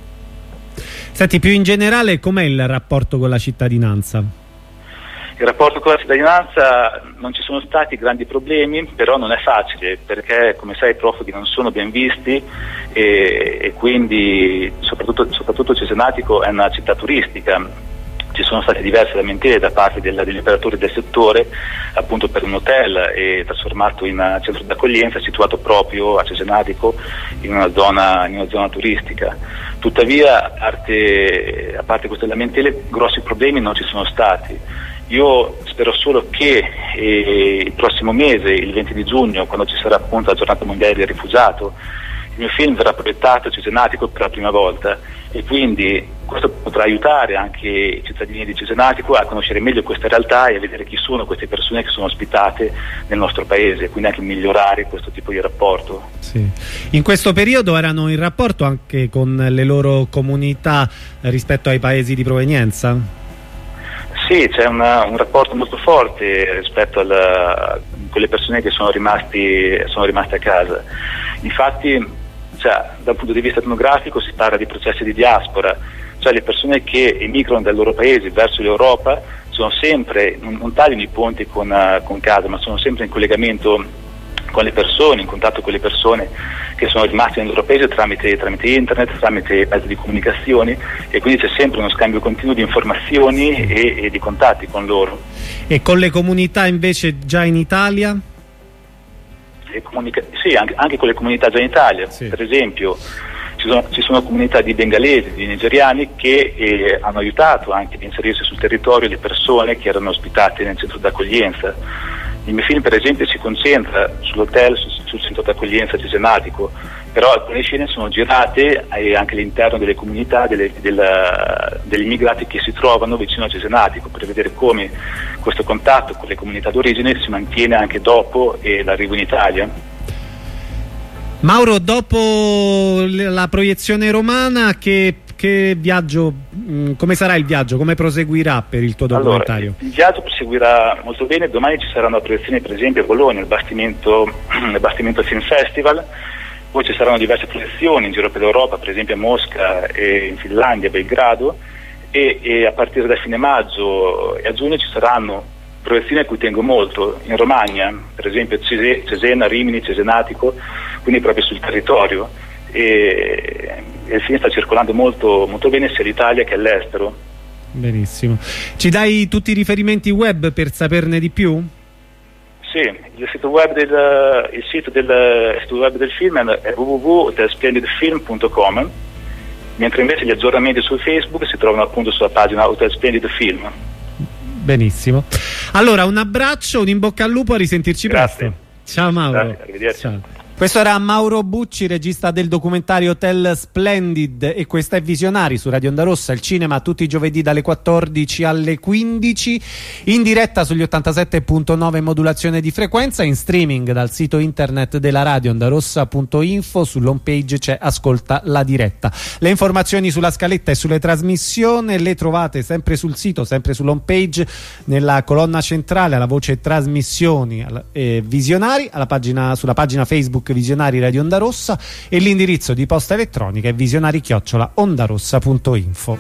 Senti, più in generale com'è il rapporto con la cittadinanza? Il rapporto con la cittadinanza non ci sono stati grandi problemi, però non è facile perché come sai i profughi non sono ben visti e, e quindi soprattutto, soprattutto Cesenatico è una città turistica. Ci sono state diverse lamentele da parte del, degli operatori del settore appunto per un hotel e trasformato in centro d'accoglienza situato proprio a Cesenatico in una zona, in una zona turistica. Tuttavia a parte, a parte queste lamentele grossi problemi non ci sono stati. Io spero solo che eh, il prossimo mese, il venti di giugno, quando ci sarà appunto la giornata mondiale del rifugiato, il mio film verrà proiettato a Cesenatico per la prima volta e quindi questo potrà aiutare anche i cittadini di Cesenatico a conoscere meglio questa realtà e a vedere chi sono queste persone che sono ospitate nel nostro paese, quindi anche migliorare questo tipo di rapporto. Sì. In questo periodo erano in rapporto anche con le loro comunità rispetto ai paesi di provenienza? Sì, c'è una, un rapporto molto forte rispetto a quelle persone che sono rimasti, sono rimaste a casa. Infatti, cioè, dal punto di vista etnografico si parla di processi di diaspora, cioè le persone che emigrano dai loro paesi verso l'Europa sono sempre, non, non tagliano i ponti con, uh, con casa, ma sono sempre in collegamento con le persone, in contatto con le persone che sono rimaste nel loro paese tramite, tramite internet, tramite mezzi di comunicazione e quindi c'è sempre uno scambio continuo di informazioni e, e di contatti con loro. E con le comunità invece già in Italia? E comunica- sì, anche, anche con le comunità già in Italia, sì. Per esempio ci sono, ci sono comunità di bengalesi, di nigeriani che eh, hanno aiutato anche ad inserirsi sul territorio le persone che erano ospitate nel centro d'accoglienza. Il mio film per esempio si concentra sull'hotel, sul centro d'accoglienza cesenatico, però alcune scene sono girate anche all'interno delle comunità delle, della, degli immigrati che si trovano vicino a Cesenatico, per vedere come questo contatto con le comunità d'origine si mantiene anche dopo eh, l'arrivo in Italia. Mauro, dopo la proiezione romana, che, che viaggio, mh, come sarà il viaggio? Come proseguirà per il tuo documentario? Allora, il viaggio proseguirà molto bene. Domani ci saranno proiezioni, per esempio a Bologna, il Bastimento, il Bastimento Film Festival. Poi ci saranno diverse proiezioni in giro per l'Europa, per esempio a Mosca e in Finlandia, a Belgrado, e, e a partire da fine maggio e a giugno ci saranno proiezioni a cui tengo molto, in Romagna, per esempio Cesena, Rimini, Cesenatico, quindi proprio sul territorio, e, e il film sta circolando molto, molto bene sia all'Italia che all'estero. Benissimo. Ci dai tutti i riferimenti web per saperne di più? Sì, il sito web del, il sito del, il sito web del film è w w w punto hotel splendid film punto com, mentre invece gli aggiornamenti su Facebook si trovano appunto sulla pagina Hotel Splendid Film. Benissimo. Allora, un abbraccio, un in bocca al lupo, a risentirci Grazie. presto. Ciao Mauro. Grazie, arrivederci. Ciao. Questo era Mauro Bucci, regista del documentario Hotel Splendid, e questa è Visionari su Radio Onda Rossa, il cinema tutti i giovedì dalle quattordici alle quindici, in diretta sugli ottantasette punto nove modulazione di frequenza, in streaming dal sito internet della radio ondarossa punto info, sull'home page c'è Ascolta la diretta. Le informazioni sulla scaletta e sulle trasmissioni le trovate sempre sul sito, sempre sull'home page, nella colonna centrale alla voce trasmissioni eh, Visionari, alla pagina, sulla pagina Facebook Visionari Radio Onda Rossa, e l'indirizzo di posta elettronica è visionari chiocciola ondarossa punto info.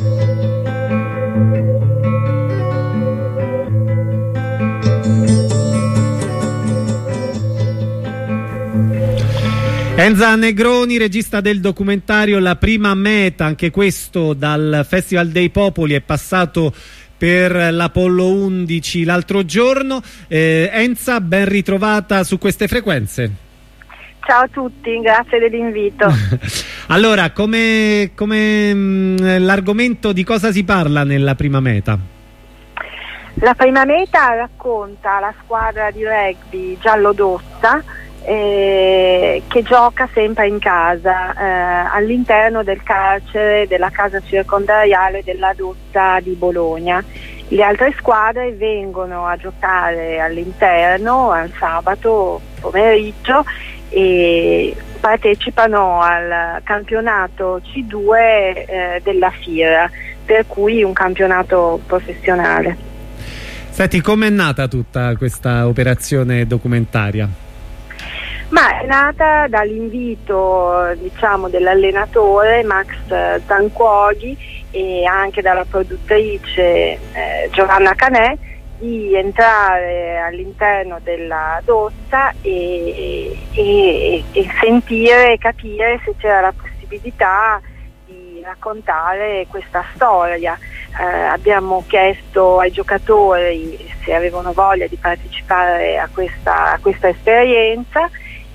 Enza Negroni, regista del documentario La prima meta, anche questo dal Festival dei Popoli, è passato per l'Apollo undici l'altro giorno. eh, Enza, ben ritrovata su queste frequenze. Ciao a tutti, grazie dell'invito. Allora, come, come mh, l'argomento, di cosa si parla nella prima meta? La prima meta racconta la squadra di rugby giallo-dossa eh, che gioca sempre in casa eh, all'interno del carcere della casa circondariale della Dossa di Bologna. Le altre squadre vengono a giocare all'interno al sabato pomeriggio e partecipano al campionato C due eh, della FIRA, per cui un campionato professionale. Senti, com'è nata tutta questa operazione documentaria? Ma è nata dall'invito, diciamo, dell'allenatore Max Zancuoghi e anche dalla produttrice eh, Giovanna Canè, di entrare all'interno della Dossa e, e, e sentire e capire se c'era la possibilità di raccontare questa storia. Eh, abbiamo chiesto ai giocatori se avevano voglia di partecipare a questa, a questa esperienza,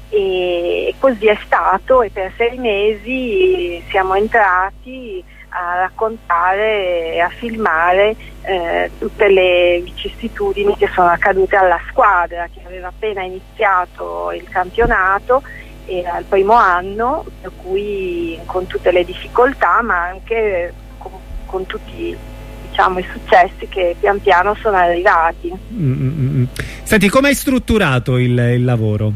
e così è stato, e per sei mesi siamo entrati a raccontare e a filmare eh, tutte le vicissitudini che sono accadute alla squadra, che aveva appena iniziato il campionato, era il primo anno, per cui con tutte le difficoltà, ma anche con, con tutti, diciamo, i successi che pian piano sono arrivati. Mm-hmm. Senti, come hai strutturato il, il lavoro?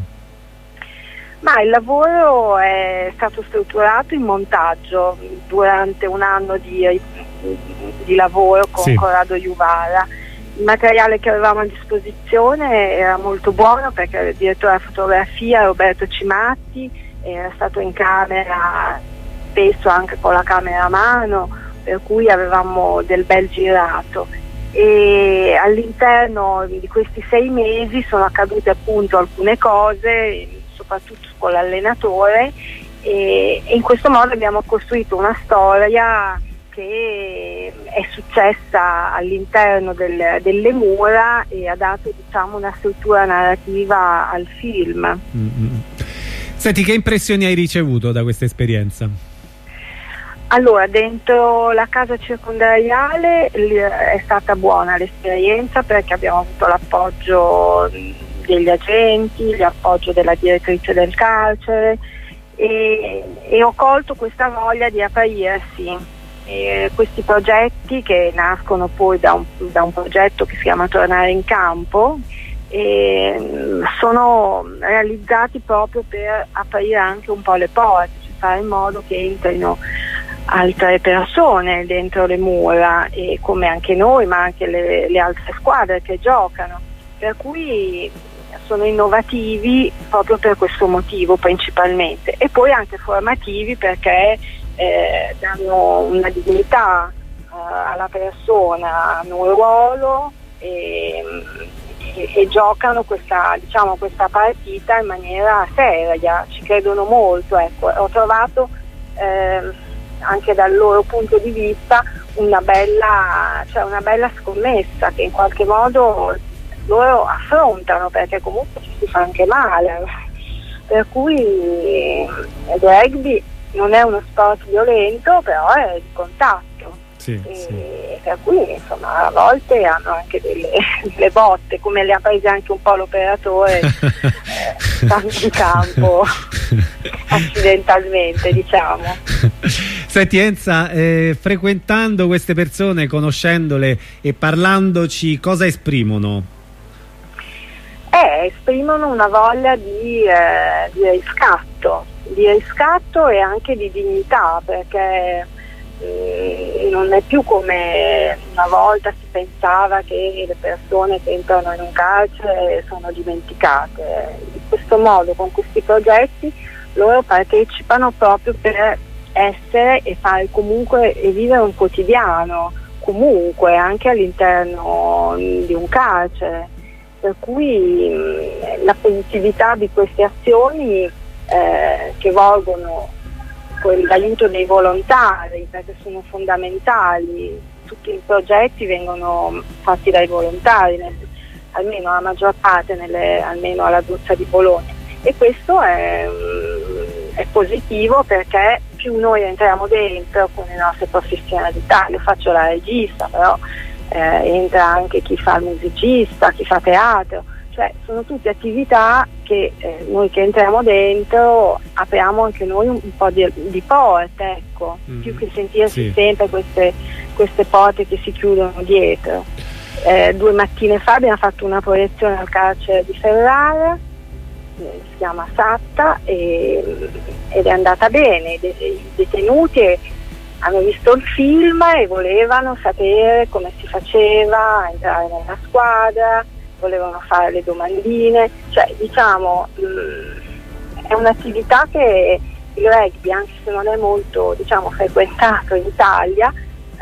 Ma il lavoro è stato strutturato in montaggio durante un anno di, di lavoro con sì. Corrado Juvara. Il materiale che avevamo a disposizione era molto buono, perché il direttore della fotografia Roberto Cimatti era stato in camera spesso anche con la camera a mano, per cui avevamo del bel girato. E all'interno di questi sei mesi sono accadute appunto alcune cose, soprattutto con l'allenatore, e, e in questo modo abbiamo costruito una storia che è successa all'interno del, delle mura e ha dato, diciamo, una struttura narrativa al film. Mm-hmm. Senti, che impressioni hai ricevuto da questa esperienza? Allora, dentro la casa circondariale è stata buona l'esperienza, perché abbiamo avuto l'appoggio degli agenti, l'appoggio della direttrice del carcere e, e ho colto questa voglia di aprirsi. E questi progetti che nascono poi da un, da un progetto che si chiama Tornare in Campo e sono realizzati proprio per aprire anche un po' le porte, cioè fare in modo che entrino altre persone dentro le mura, e come anche noi, ma anche le, le altre squadre che giocano, per cui sono innovativi proprio per questo motivo principalmente, e poi anche formativi perché eh, danno una dignità uh, alla persona, hanno un ruolo e, e, e giocano questa, diciamo, questa partita in maniera seria, ci credono molto, ecco. Ho trovato eh, anche dal loro punto di vista una bella, cioè una bella scommessa che in qualche modo loro affrontano, perché comunque ci si fa anche male, per cui il rugby non è uno sport violento, però è di contatto. Sì, e sì. Per cui insomma a volte hanno anche delle, delle botte, come le ha prese anche un po' l'operatore eh, in campo accidentalmente, diciamo. Senti Enza, eh, frequentando queste persone, conoscendole e parlandoci, cosa esprimono? Eh, esprimono una voglia di, eh, di riscatto, di riscatto e anche di dignità, perché eh, non è più come una volta si pensava che le persone che entrano in un carcere sono dimenticate. In questo modo, con questi progetti, loro partecipano proprio per essere e fare comunque e vivere un quotidiano, comunque anche all'interno di un carcere. Per cui mh, la positività di queste azioni eh, che volgono l'aiuto dei volontari, perché sono fondamentali, tutti i progetti vengono fatti dai volontari, nel, almeno la maggior parte, nelle, almeno alla Duzza di Bologna, e questo è, mh, è positivo perché più noi entriamo dentro con le nostre professionalità. Io faccio la regista, però Eh, entra anche chi fa il musicista, chi fa teatro, cioè sono tutte attività che eh, noi che entriamo dentro apriamo anche noi un, un po' di, di porte, ecco, mm. più che sentirsi sì. sempre queste, queste porte che si chiudono dietro. Eh, due mattine fa abbiamo fatto una proiezione al carcere di Ferrara, eh, si chiama Satta, e, ed è andata bene. I, i detenuti hanno visto il film e volevano sapere come si faceva a entrare nella squadra, volevano fare le domandine, cioè diciamo mh, è un'attività che il rugby, anche se non è molto, diciamo, frequentato in Italia,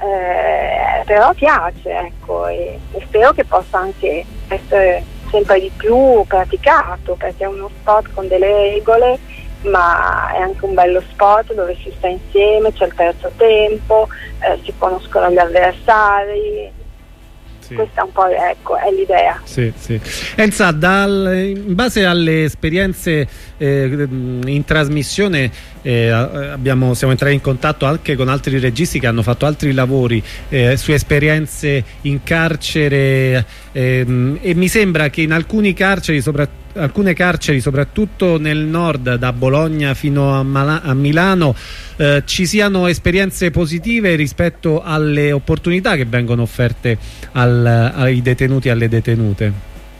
eh, però piace, ecco, e, e spero che possa anche essere sempre di più praticato, perché è uno sport con delle regole, ma è anche un bello sport dove si sta insieme, c'è il terzo tempo, eh, si conoscono gli avversari. Sì. Questa un po' ecco, è l'idea. Sì, sì. Enza, dal, in base alle esperienze eh, in trasmissione eh, abbiamo, siamo entrati in contatto anche con altri registi che hanno fatto altri lavori eh, su esperienze in carcere eh, e mi sembra che in alcuni carceri, soprattutto alcune carceri, soprattutto nel nord, da Bologna fino a, Mala a Milano, eh, ci siano esperienze positive rispetto alle opportunità che vengono offerte al, ai detenuti e alle detenute.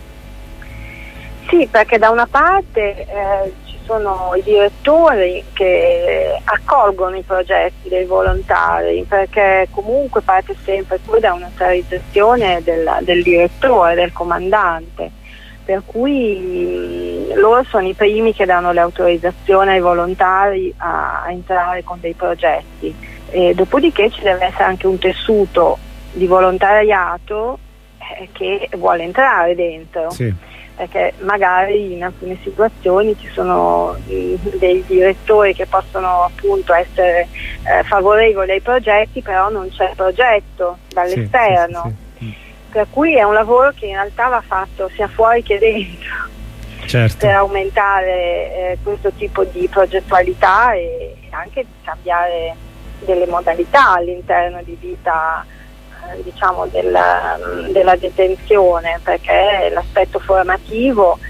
Sì, perché da una parte eh, ci sono i direttori che accolgono i progetti dei volontari, perché comunque parte sempre poi da un'autorizzazione del, del direttore, del comandante, per cui mh, loro sono i primi che danno le autorizzazioni ai volontari a, a entrare con dei progetti. E dopodiché ci deve essere anche un tessuto di volontariato eh, che vuole entrare dentro, sì. Perché magari in alcune situazioni ci sono mh, dei direttori che possono appunto essere eh, favorevoli ai progetti, però non c'è progetto dall'esterno. Sì, sì, sì. Per cui è un lavoro che in realtà va fatto sia fuori che dentro, certo, per aumentare eh, questo tipo di progettualità e anche di cambiare delle modalità all'interno di vita diciamo della, della detenzione, perché l'aspetto formativo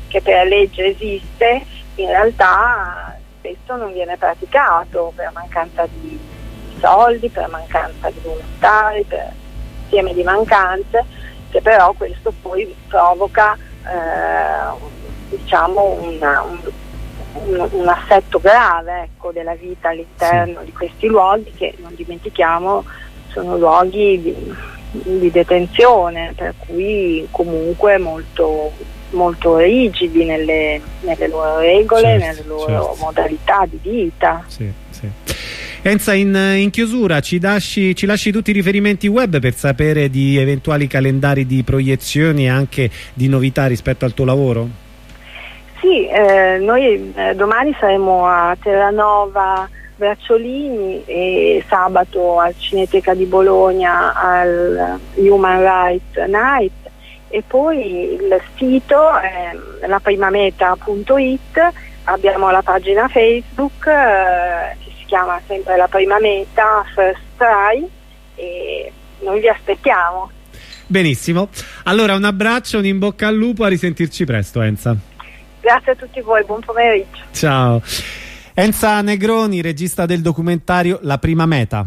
che per legge esiste, in realtà spesso non viene praticato per mancanza di soldi, per mancanza di volontari, per insieme di mancanze, che però questo poi provoca eh, diciamo una, un, un, un assetto grave, ecco, della vita all'interno sì. di questi luoghi, che non dimentichiamo sono luoghi di, di detenzione, per cui comunque molto, molto rigidi nelle, nelle loro regole, certo, nelle loro certo. modalità di vita. Sì, sì. Enza, in, in chiusura ci lasci, ci lasci tutti i riferimenti web per sapere di eventuali calendari di proiezioni e anche di novità rispetto al tuo lavoro? Sì, eh, noi eh, domani saremo a Terranova Bracciolini e sabato al Cineteca di Bologna al Human Rights Night, e poi il sito è laprimameta punto it, abbiamo la pagina Facebook eh, che si chiama sempre La Prima Meta First Try, e noi vi aspettiamo. Benissimo, allora un abbraccio, un in bocca al lupo, a risentirci presto, Enza. Grazie a tutti voi, buon pomeriggio. Ciao. Enza Negroni, regista del documentario La Prima Meta.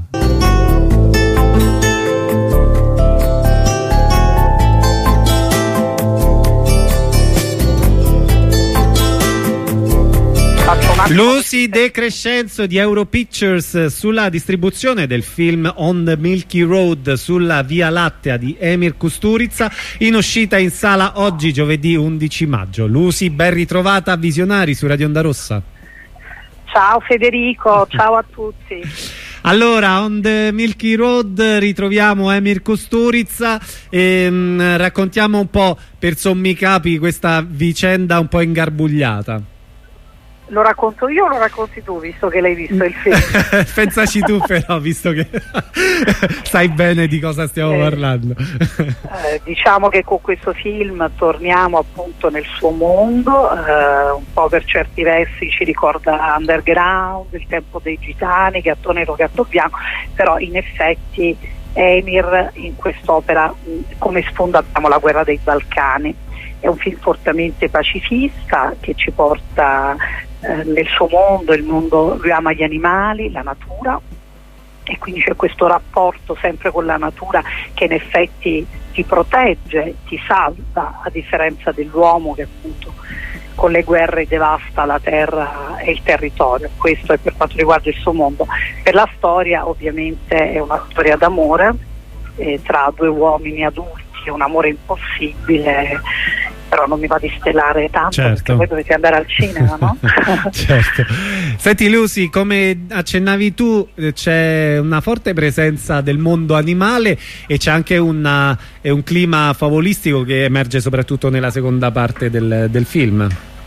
Lucy De Crescenzo di Euro Pictures sulla distribuzione del film On the Milky Road sulla Via Lattea di Emir Kusturica, in uscita in sala oggi giovedì undici maggio. Lucy, ben ritrovata a Visionari su Radio Onda Rossa. Ciao Federico, ciao a tutti. Allora, On the Milky Road ritroviamo Emir Kusturica e mh, raccontiamo un po' per sommi capi questa vicenda un po' ingarbugliata. Lo racconto io o lo racconti tu, visto che l'hai visto il film? Pensaci tu però, visto che sai bene di cosa stiamo eh, parlando. eh, diciamo che con questo film torniamo appunto nel suo mondo, eh, un po' per certi versi ci ricorda Underground, Il tempo dei gitani, Gatto nero, gatto bianco, però in effetti Emir in quest'opera come sfondo abbiamo la guerra dei Balcani. È un film fortemente pacifista che ci porta eh, nel suo mondo, il mondo, lui ama gli animali, la natura, e quindi c'è questo rapporto sempre con la natura che in effetti ti protegge, ti salva, a differenza dell'uomo che appunto con le guerre devasta la terra e il territorio. Questo è per quanto riguarda il suo mondo. Per la storia ovviamente è una storia d'amore eh, tra due uomini adulti, un amore impossibile, però non mi va di stelare tanto, certo, perché voi dovete andare al cinema, no? Certo. Senti Lucy, come accennavi tu, c'è una forte presenza del mondo animale e c'è anche una, è un clima favolistico che emerge soprattutto nella seconda parte del, del film.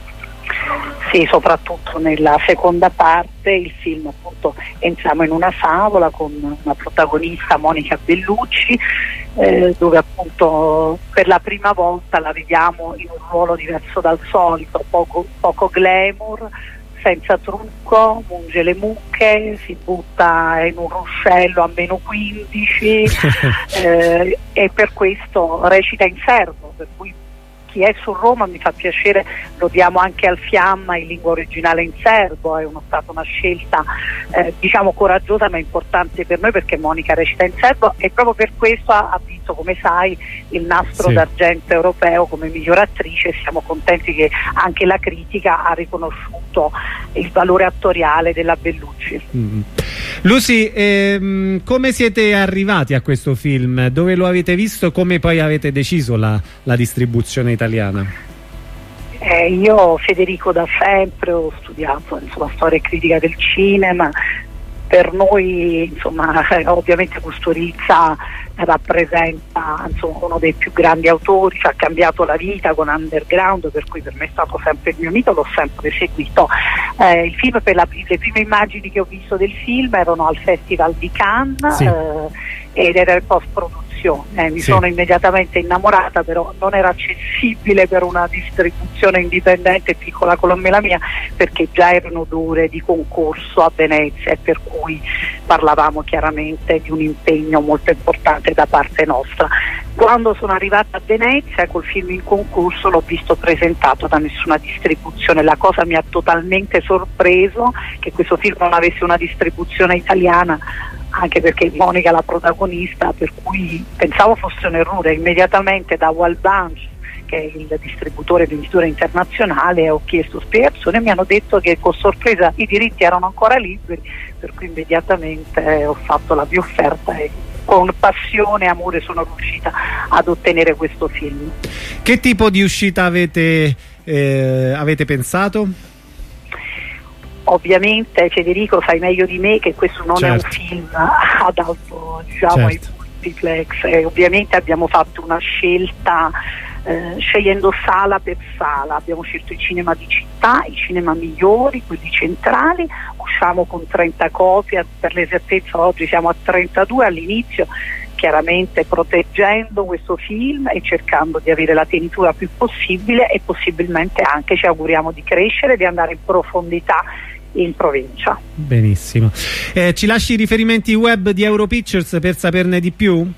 Sì, soprattutto nella seconda parte. Il film appunto entriamo in una favola con una protagonista, Monica Bellucci, eh, dove appunto per la prima volta la vediamo in un ruolo diverso dal solito, poco, poco glamour, senza trucco, munge le mucche, si butta in un ruscello a meno quindici eh, e per questo recita in serbo, per cui chi è su Roma mi fa piacere, lo diamo anche al Fiamma in lingua originale in serbo, è uno, stata una scelta eh, diciamo coraggiosa ma importante per noi, perché Monica recita in serbo e proprio per questo ha, ha vinto, come sai, il nastro sì. d'argento europeo come miglior attrice. Siamo contenti che anche la critica ha riconosciuto il valore attoriale della Bellucci. Mm. Lucy, ehm, come siete arrivati a questo film? Dove lo avete visto? Come poi avete deciso la, la distribuzione italiana? Eh, io, Federico, da sempre ho studiato insomma, storia e critica del cinema. Per noi, insomma, ovviamente Kusturica rappresenta insomma, uno dei più grandi autori, ci ha cambiato la vita con Underground, per cui per me è stato sempre il mio mito, l'ho sempre seguito. Eh, il film, per la, le prime immagini che ho visto del film erano al Festival di Cannes, sì. eh, ed era in post produzione distribuzione, eh, mi sì. sono immediatamente innamorata, però non era accessibile per una distribuzione indipendente piccola come la mia, perché già era un odore di concorso a Venezia, e per cui parlavamo chiaramente di un impegno molto importante da parte nostra. Quando sono arrivata a Venezia col film in concorso l'ho visto presentato da nessuna distribuzione, la cosa mi ha totalmente sorpreso che questo film non avesse una distribuzione italiana, anche perché Monica è la protagonista, per cui pensavo fosse un errore. Immediatamente da Wild Bunch, che è il distributore e venditore internazionale, ho chiesto spiegazione e mi hanno detto che con sorpresa i diritti erano ancora liberi, per cui immediatamente ho fatto la mia offerta e con passione e amore sono riuscita ad ottenere questo film. Che tipo di uscita avete, eh, avete pensato? Ovviamente Federico sai meglio di me che questo non certo. è un film ad alto, diciamo, certo. ai multiplex, e ovviamente abbiamo fatto una scelta eh, scegliendo sala per sala. Abbiamo scelto i cinema di città, i cinema migliori, quelli centrali. Usciamo con trenta copie, per l'esattezza oggi siamo a trentadue all'inizio, chiaramente proteggendo questo film e cercando di avere la tenitura più possibile, e possibilmente anche ci auguriamo di crescere, di andare in profondità in provincia. Benissimo. Eh, ci lasci i riferimenti web di Europictures per saperne di più?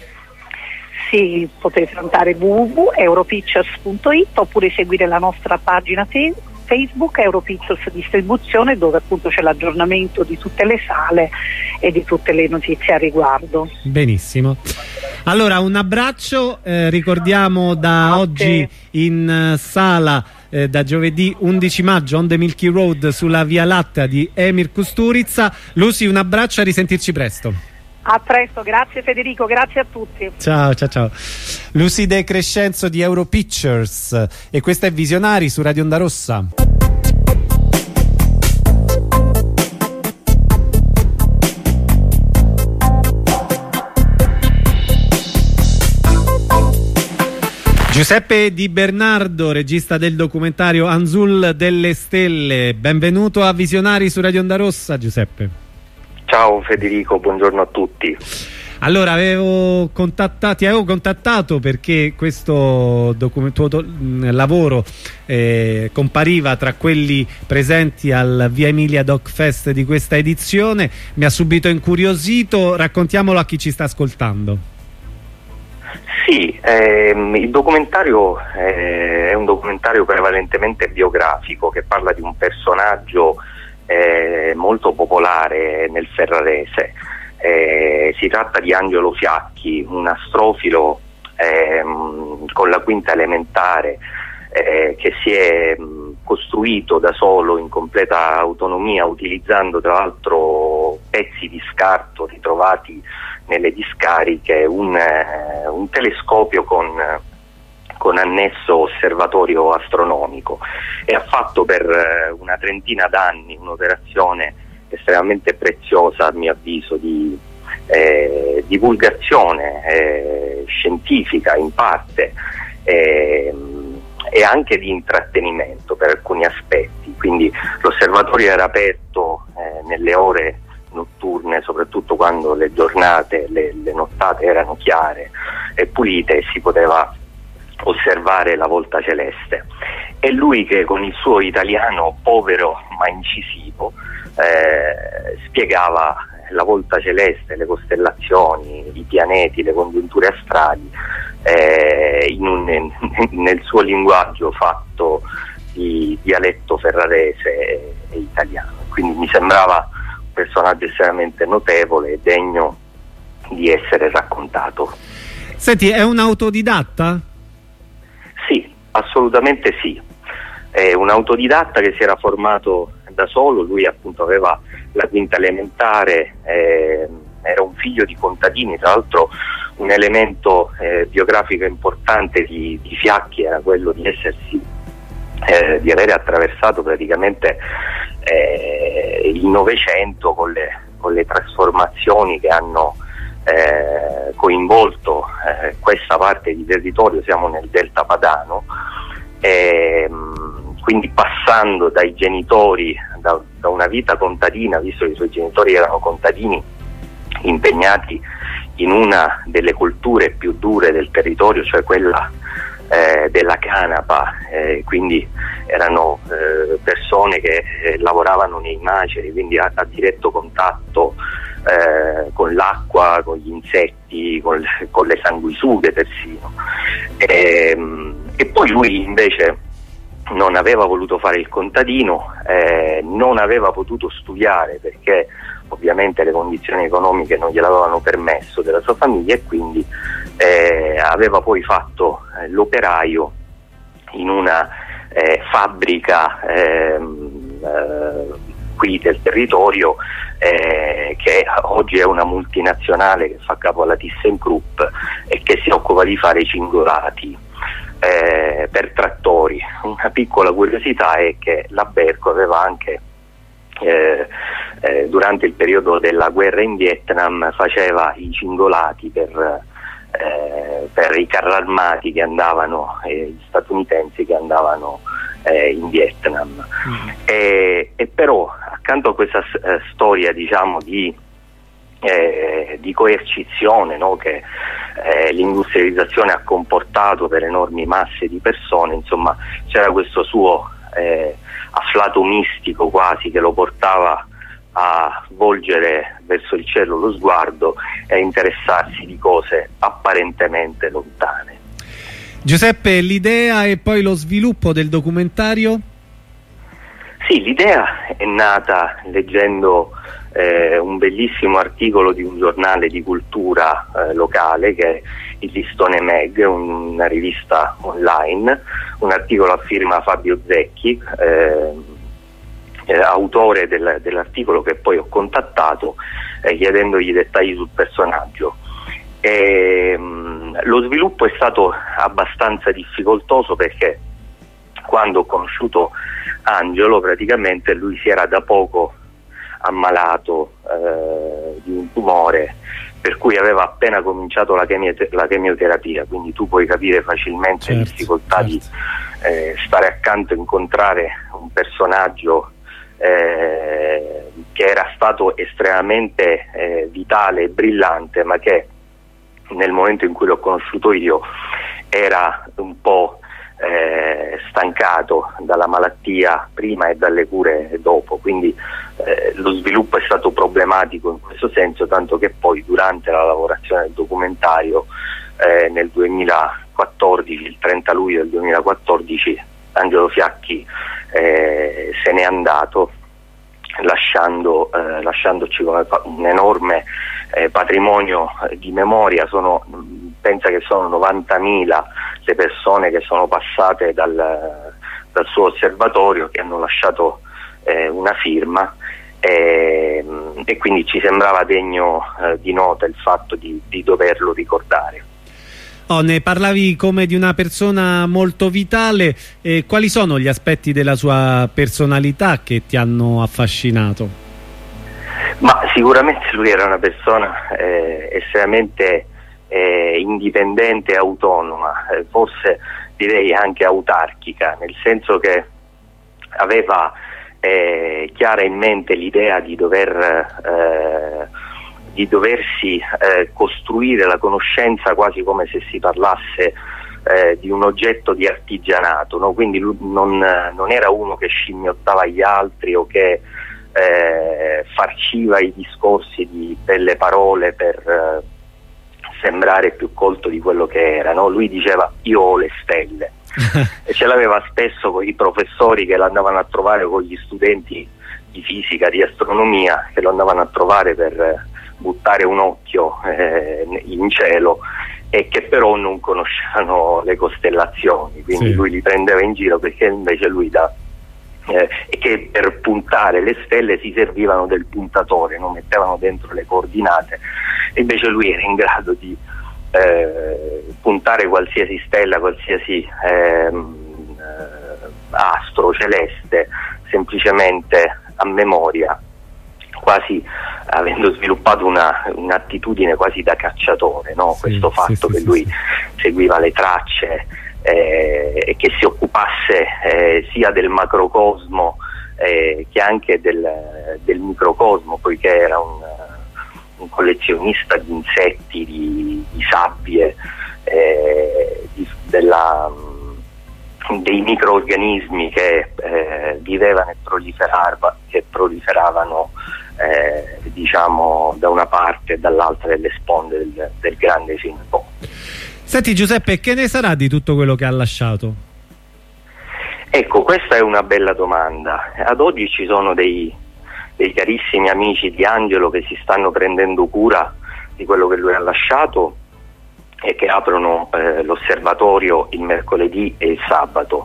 Sì, potete andare w w w punto europictures punto it oppure seguire la nostra pagina te- Facebook Europictures Distribuzione, dove appunto c'è l'aggiornamento di tutte le sale e di tutte le notizie a riguardo. Benissimo. Allora un abbraccio, eh, ricordiamo da a oggi te. in uh, sala eh, da giovedì undici maggio On the Milky Road sulla Via Lattea di Emir Kusturica. Lucy, un abbraccio, a risentirci presto. A presto, grazie Federico, grazie a tutti. Ciao ciao ciao. Lucy De Crescenzo di Europictures, e questa è Visionari su Radio Onda Rossa. Giuseppe Di Bernardo, regista del documentario Anzul delle Stelle, benvenuto a Visionari su Radio Onda Rossa, Giuseppe. Ciao Federico, buongiorno a tutti. Allora, avevo contattato, ti avevo contattato perché questo tuo lavoro eh, compariva tra quelli presenti al Via Emilia Doc Fest di questa edizione, mi ha subito incuriosito, raccontiamolo a chi ci sta ascoltando. Sì, ehm, il documentario eh, è un documentario prevalentemente biografico che parla di un personaggio eh, molto popolare nel Ferrarese. Eh, si tratta di Angelo Fiacchi, un astrofilo ehm, con la quinta elementare eh, che si è mh, costruito da solo in completa autonomia, utilizzando tra l'altro pezzi di scarto ritrovati nelle discariche, un, eh, un telescopio con, con annesso osservatorio astronomico, e ha fatto per eh, una trentina d'anni un'operazione estremamente preziosa, a mio avviso, di eh, divulgazione eh, scientifica in parte eh, e anche di intrattenimento per alcuni aspetti. Quindi l'osservatorio era aperto eh, nelle ore notturne, soprattutto quando le giornate, le, le nottate erano chiare e pulite e si poteva osservare la volta celeste. E lui, che con il suo italiano povero ma incisivo eh, spiegava la volta celeste, le costellazioni, i pianeti, le congiunture astrali eh, in un, in, nel suo linguaggio fatto di dialetto ferrarese e, e italiano. Quindi mi sembrava un personaggio estremamente notevole e degno di essere raccontato. Senti, è un autodidatta? Sì, assolutamente sì. È un autodidatta che si era formato da solo. Lui appunto aveva la quinta elementare, eh, era un figlio di contadini. Tra l'altro un elemento eh, biografico importante di, di Fiacchi era quello di essersi eh, di avere attraversato praticamente eh, il Novecento con le, con le trasformazioni che hanno eh, coinvolto eh, questa parte di territorio. Siamo nel Delta Padano, e, quindi passando dai genitori, da, da una vita contadina, visto che i suoi genitori erano contadini impegnati in una delle culture più dure del territorio, cioè quella eh, della canapa, eh, quindi erano eh, persone che eh, lavoravano nei maceri, quindi a, a diretto contatto eh, con l'acqua, con gli insetti, con le, con le sanguisughe persino. E, e poi lui invece non aveva voluto fare il contadino, eh, non aveva potuto studiare perché ovviamente le condizioni economiche non gliel'avevano permesso, della sua famiglia, e quindi eh, aveva poi fatto eh, l'operaio in una eh, fabbrica ehm, eh, qui del territorio eh, che oggi è una multinazionale che fa capo alla ThyssenKrupp e che si occupa di fare cingolati Eh, per trattori. Una piccola curiosità è che la Berco aveva anche eh, eh, durante il periodo della guerra in Vietnam faceva i cingolati per, eh, per i carri armati che andavano, eh, gli statunitensi che andavano eh, in Vietnam. Mm. E, e però accanto a questa eh, storia, diciamo, di Eh, di coercizione, no, che eh, l'industrializzazione ha comportato per enormi masse di persone, insomma c'era questo suo eh, afflato mistico quasi che lo portava a volgere verso il cielo lo sguardo e a interessarsi di cose apparentemente lontane. Giuseppe, l'idea e poi lo sviluppo del documentario? Sì, l'idea è nata leggendo eh, un bellissimo articolo di un giornale di cultura eh, locale che è il Listone Mag, un, una rivista online, un articolo a firma Fabio Zecchi, eh, eh, autore del, dell'articolo, che poi ho contattato eh, chiedendogli dettagli sul personaggio. E, mh, lo sviluppo è stato abbastanza difficoltoso perché quando ho conosciuto Angelo praticamente lui si era da poco ammalato eh, di un tumore per cui aveva appena cominciato la, chemiote- la chemioterapia, quindi tu puoi capire facilmente certo, la difficoltà certo. di eh, stare accanto e incontrare un personaggio eh, che era stato estremamente eh, vitale e brillante, ma che nel momento in cui l'ho conosciuto io era un po' Eh, stancato dalla malattia prima e dalle cure dopo, quindi eh, lo sviluppo è stato problematico in questo senso, tanto che poi durante la lavorazione del documentario eh, nel duemilaquattordici, il trenta luglio del duemilaquattordici, Angelo Fiacchi eh, se n'è andato lasciando, eh, lasciandoci un enorme eh, patrimonio di memoria. Sono, pensa che sono novantamila le persone che sono passate dal, dal suo osservatorio, che hanno lasciato eh, una firma e, e quindi ci sembrava degno eh, di nota il fatto di, di doverlo ricordare. Oh, ne parlavi come di una persona molto vitale, eh, quali sono gli aspetti della sua personalità che ti hanno affascinato? Ma sicuramente lui era una persona eh, estremamente eh, indipendente e autonoma, eh, forse direi anche autarchica, nel senso che aveva eh, chiara in mente l'idea di dover eh, di doversi eh, costruire la conoscenza quasi come se si parlasse eh, di un oggetto di artigianato, no? Quindi lui non, non era uno che scimmiottava gli altri o che eh, farciva i discorsi di belle parole per eh, sembrare più colto di quello che era, no? Lui diceva io ho le stelle e ce l'aveva spesso con i professori che lo andavano a trovare, con gli studenti di fisica, di astronomia che lo andavano a trovare per buttare un occhio eh, in cielo e che però non conoscevano le costellazioni, quindi sì. Lui li prendeva in giro perché invece lui da eh, e che per puntare le stelle si servivano del puntatore, non mettevano dentro le coordinate, e invece lui era in grado di eh, puntare qualsiasi stella, qualsiasi ehm, eh, astro celeste semplicemente a memoria, quasi avendo sviluppato una, un'attitudine quasi da cacciatore, no? Sì, questo fatto sì, che sì, lui sì. seguiva le tracce eh, e che si occupasse eh, sia del macrocosmo eh, che anche del, del microcosmo, poiché era un, un collezionista di insetti, di, di sabbie, eh, di, della, dei microorganismi che eh, vivevano e proliferava, che proliferavano eh, diciamo da una parte e dall'altra delle sponde del, del grande fiume Po. Senti Giuseppe, che ne sarà di tutto quello che ha lasciato? Ecco, questa è una bella domanda. Ad oggi ci sono dei, dei carissimi amici di Angelo che si stanno prendendo cura di quello che lui ha lasciato e che aprono eh, l'osservatorio il mercoledì e il sabato.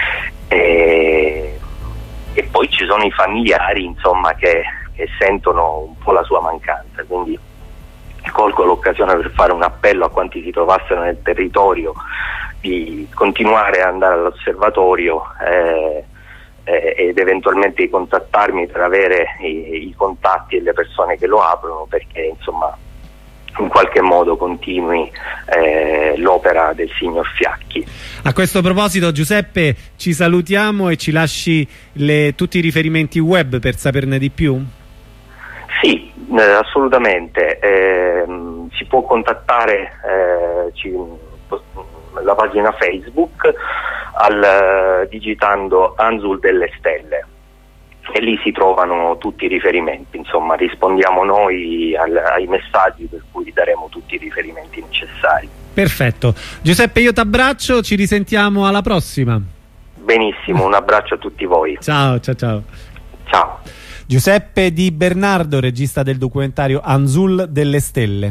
E, e poi ci sono i familiari, insomma, che, che sentono un po' la sua mancanza, quindi colgo l'occasione per fare un appello a quanti si trovassero nel territorio di continuare ad andare all'osservatorio eh, eh, ed eventualmente di contattarmi per avere i, i contatti e le persone che lo aprono, perché insomma in qualche modo continui eh, l'opera del signor Fiacchi. A questo proposito Giuseppe, ci salutiamo e ci lasci le, tutti i riferimenti web per saperne di più? Sì, eh, assolutamente, eh, si può contattare eh, ci, la pagina Facebook al, digitando Anzul delle Stelle e lì si trovano tutti i riferimenti, insomma rispondiamo noi al, ai messaggi, per cui daremo tutti i riferimenti necessari. Perfetto, Giuseppe, io ti abbraccio, ci risentiamo alla prossima. Benissimo, un abbraccio a tutti voi. Ciao, ciao, ciao. Ciao. Giuseppe Di Bernardo, regista del documentario Anzul delle Stelle.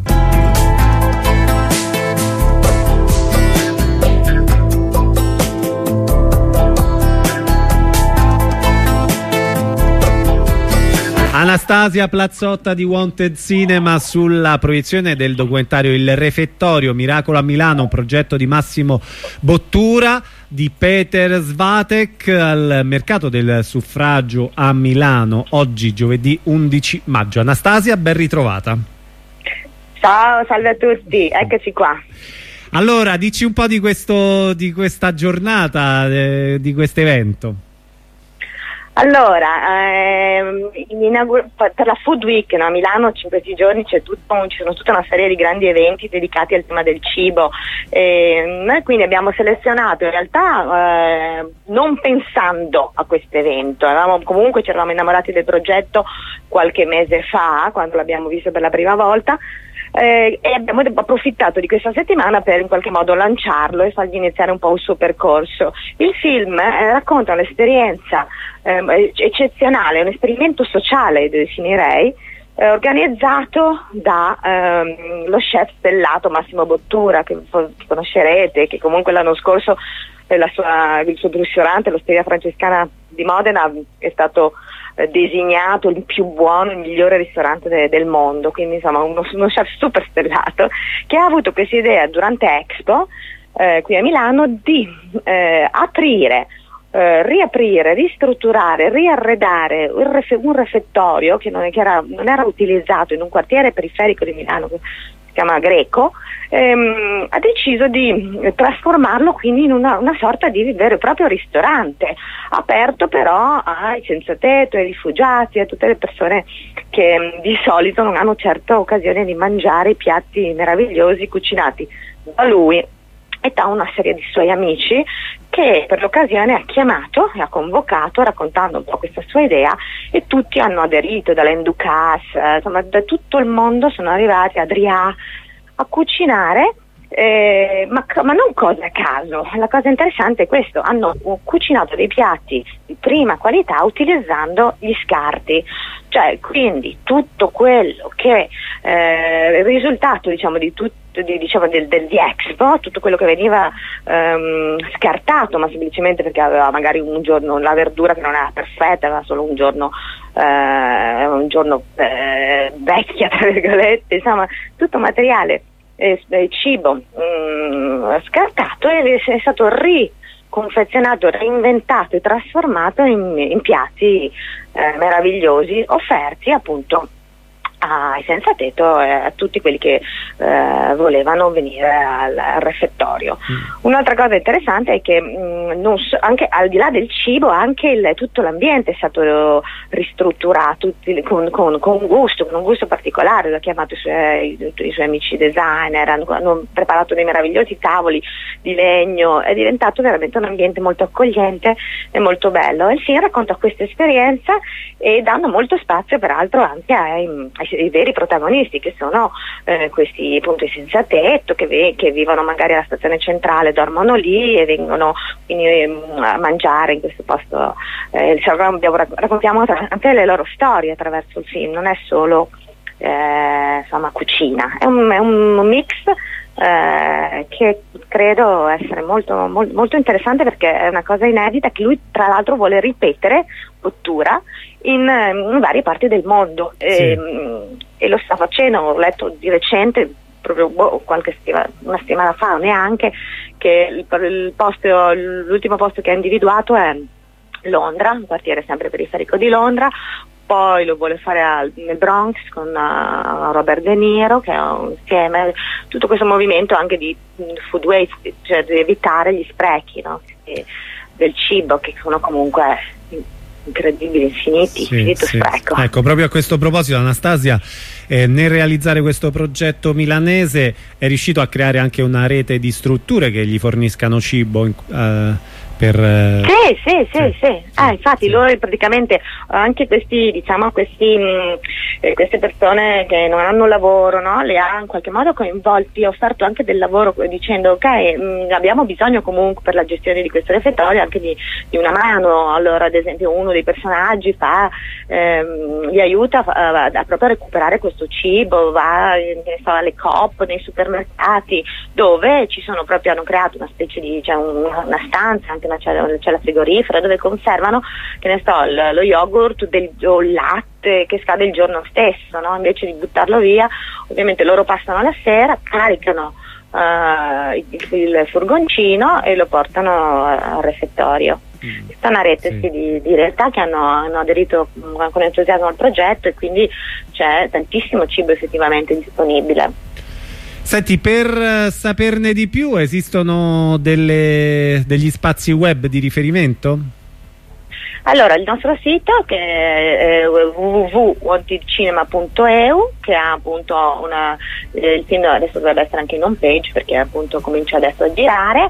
Anastasia Plazzotta di Wanted Cinema sulla proiezione del documentario Il Refettorio, Miracolo a Milano, un progetto di Massimo Bottura, di Peter Svatek, al mercato del suffragio a Milano oggi giovedì undici maggio. Anastasia, ben ritrovata. Ciao, salve a tutti, eccoci qua. Allora, dici un po' di, questo, di questa giornata, eh, di questo evento. Allora, ehm, per la Food Week, no, a Milano in questi giorni c'è tutto, ci sono tutta una serie di grandi eventi dedicati al tema del cibo, e noi quindi abbiamo selezionato in realtà eh, non pensando a questo evento, avevamo, comunque ci eravamo innamorati del progetto qualche mese fa quando l'abbiamo visto per la prima volta. Eh, e abbiamo approfittato di questa settimana per in qualche modo lanciarlo e fargli iniziare un po' il suo percorso. Il film eh, racconta un'esperienza eh, eccezionale, un esperimento sociale definirei, eh, organizzato da ehm, lo chef stellato Massimo Bottura, che, che conoscerete, che comunque l'anno scorso eh, la sua, il suo ristorante, l'Osteria Francescana di Modena, è stato eh, designato il più buono, il migliore ristorante de del mondo, quindi insomma uno, uno chef super stellato che ha avuto questa idea durante Expo eh, qui a Milano di eh, aprire, eh, riaprire, ristrutturare, riarredare un, refe un refettorio che, non, è, che era, non era utilizzato in un quartiere periferico di Milano che si chiama Greco. Ehm, ha deciso di trasformarlo quindi in una, una sorta di vero e proprio ristorante, aperto però ai senza tetto, ai rifugiati, a tutte le persone che mh, di solito non hanno certa occasione di mangiare i piatti meravigliosi cucinati da lui e da una serie di suoi amici, che per l'occasione ha chiamato e ha convocato raccontando un po' questa sua idea, e tutti hanno aderito, dall'Enducas, eh, insomma da tutto il mondo sono arrivati ad Adria a cucinare, eh, ma, ma non cose a caso. La cosa interessante è questo: hanno cucinato dei piatti di prima qualità utilizzando gli scarti, cioè quindi tutto quello che eh, il risultato diciamo di tutto Di, diciamo del, del, di Expo, tutto quello che veniva ehm, scartato, ma semplicemente perché aveva magari un giorno la verdura che non era perfetta, aveva solo un giorno eh, un giorno eh, vecchia tra virgolette, insomma tutto materiale eh, cibo mh, scartato e è stato riconfezionato, reinventato e trasformato in, in piatti eh, meravigliosi, offerti appunto ai senza tetto e a tutti quelli che eh, volevano venire al, al refettorio. Mm. Un'altra cosa interessante è che mh, non so, anche al di là del cibo, anche il, tutto l'ambiente è stato ristrutturato con, con, con un gusto, con un gusto particolare. L'ha chiamato i suoi, i suoi amici designer, hanno, hanno preparato dei meravigliosi tavoli di legno, è diventato veramente un ambiente molto accogliente e molto bello. E il film racconta questa esperienza e danno molto spazio peraltro anche ai, ai i veri protagonisti, che sono eh, questi appunto i senza tetto che, ve- che vivono magari alla stazione centrale, dormono lì e vengono quindi eh, a mangiare in questo posto. Eh, abbiamo, raccontiamo anche le loro storie attraverso il film, non è solo eh, insomma cucina, è un, è un mix eh, che credo essere molto, molto, molto interessante, perché è una cosa inedita che lui tra l'altro vuole ripetere Bottura in, in varie parti del mondo. Sì. E, e lo sta facendo. Ho letto di recente, proprio boh, qualche settimana, una settimana fa neanche, che il, il posto, l'ultimo posto che ha individuato è Londra, un quartiere sempre periferico di Londra. Poi lo vuole fare al, nel Bronx con uh, Robert De Niro, che è insieme tutto questo movimento anche di food waste, cioè di evitare gli sprechi, no? E, del cibo, che sono comunque incredibili, infiniti, sì, infinito sì. spreco. Ecco, proprio a questo proposito Anastasia, eh, nel realizzare questo progetto milanese è riuscito a creare anche una rete di strutture che gli forniscano cibo in, uh, per, uh... sì sì sì sì, sì. Ah, infatti sì. Loro praticamente anche questi diciamo questi mh, eh, queste persone che non hanno lavoro, no? Le ha in qualche modo coinvolti, ha offerto anche del lavoro dicendo ok, mh, abbiamo bisogno comunque per la gestione di questo refettorio anche di, di una mano. Allora ad esempio uno dei personaggi fa ehm, li aiuta a, a proprio a recuperare questo cibo, va ne so, alle Coop, nei supermercati, dove ci sono proprio, hanno creato una specie di cioè una, una stanza, anche una cella, una cella frigorifera dove conservano, che ne so, lo, lo yogurt del, o il latte che scade il giorno stesso, no? Invece di buttarlo via, ovviamente loro passano la sera, caricano uh, il, il furgoncino e lo portano al refettorio. Mm. Questa è una rete sì. Sì, di, di realtà che hanno, hanno aderito con entusiasmo al progetto, e quindi c'è tantissimo cibo effettivamente disponibile. Senti, per saperne di più esistono delle, degli spazi web di riferimento? Allora, il nostro sito, che è w w w punto wanted cinema punto e u, che ha appunto una, eh, il film adesso dovrebbe essere anche in home page, perché appunto comincia adesso a girare,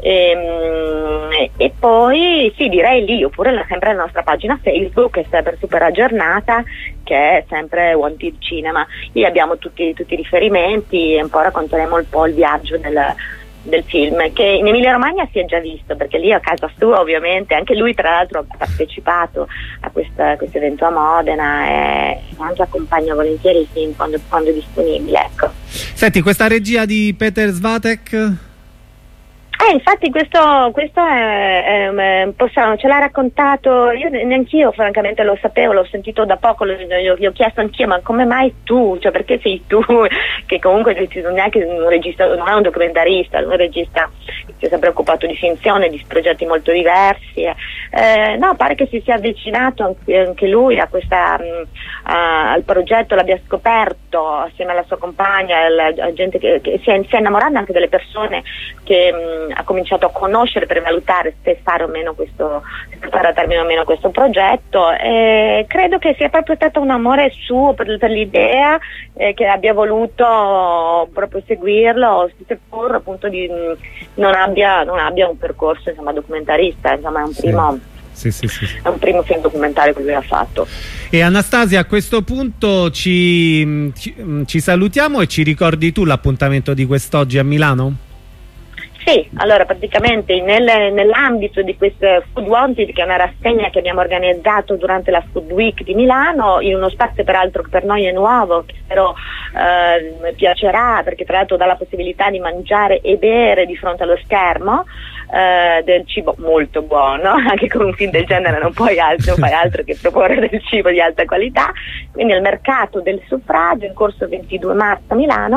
e, e poi sì, direi lì, oppure la, sempre la nostra pagina Facebook, che è sempre super aggiornata, che è sempre Wanted Cinema. Lì abbiamo tutti, tutti i riferimenti e un po' racconteremo un po' il viaggio del del film, che in Emilia Romagna si è già visto, perché lì a casa sua ovviamente, anche lui tra l'altro ha partecipato a questa, questo evento a Modena, e anche accompagna volentieri il film quando, quando è disponibile, ecco. Senti, questa regia di Peter Svatek? Eh, infatti questo, questo è, è, è possiamo, ce l'ha raccontato, io neanch'io francamente lo sapevo, l'ho sentito da poco, gli ho chiesto anch'io, ma come mai tu, cioè perché sei tu, che comunque non è, che un regista, non è un documentarista, è un regista che si è sempre occupato di finzione, di progetti molto diversi, eh, no, pare che si sia avvicinato anche, anche lui a questa, mh, a, al progetto, l'abbia scoperto assieme alla sua compagna, alla gente che, che si, è, si è innamorata anche delle persone che mh, ha cominciato a conoscere per valutare se fare o meno questo, se portare a termine o meno questo progetto, e credo che sia proprio stato un amore suo per, per l'idea, eh, che abbia voluto proprio seguirlo, seppur appunto di, non, abbia, non abbia un percorso insomma documentarista, insomma è un primo sì. Sì, sì, sì. È un primo film documentario che lui ha fatto. E Anastasia, a questo punto ci, ci, ci salutiamo, e ci ricordi tu l'appuntamento di quest'oggi a Milano? Sì, allora praticamente nel, nell'ambito di questa Food Wanted, che è una rassegna che abbiamo organizzato durante la Food Week di Milano, in uno spazio peraltro che per noi è nuovo, che però eh, piacerà, perché tra l'altro dà la possibilità di mangiare e bere di fronte allo schermo, eh, del cibo molto buono, anche con un film del genere non puoi altro, non fai altro che proporre del cibo di alta qualità. Quindi al mercato del suffragio, in corso ventidue marzo a Milano,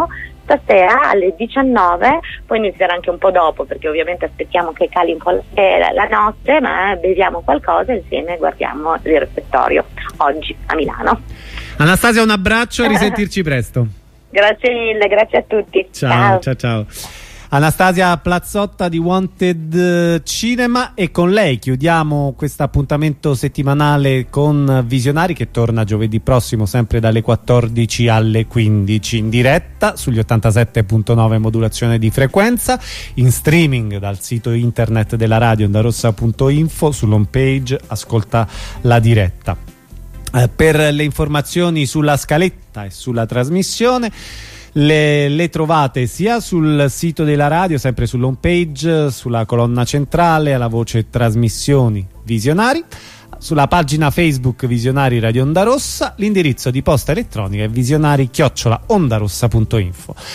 stasera alle diciannove, poi inizierà anche un po' dopo perché ovviamente aspettiamo che cali un po' la, la notte, ma beviamo qualcosa e insieme guardiamo il refettorio oggi a Milano. Anastasia, un abbraccio e risentirci presto. Grazie mille, grazie a tutti. Ciao, ciao, ciao. Anastasia Plazzotta di Wanted Cinema, e con lei chiudiamo questo appuntamento settimanale con Visionari, che torna giovedì prossimo sempre dalle quattordici alle quindici in diretta sugli ottantasette punto nove modulazione di frequenza, in streaming dal sito internet della radio ondarossa punto info, sull'home page ascolta la diretta. Eh, per le informazioni sulla scaletta e sulla trasmissione Le, le trovate sia sul sito della radio, sempre sull'home page, sulla colonna centrale alla voce trasmissioni Visionari, sulla pagina Facebook Visionari Radio Onda Rossa. L'indirizzo di posta elettronica è visionari chiocciola ondarossa punto info.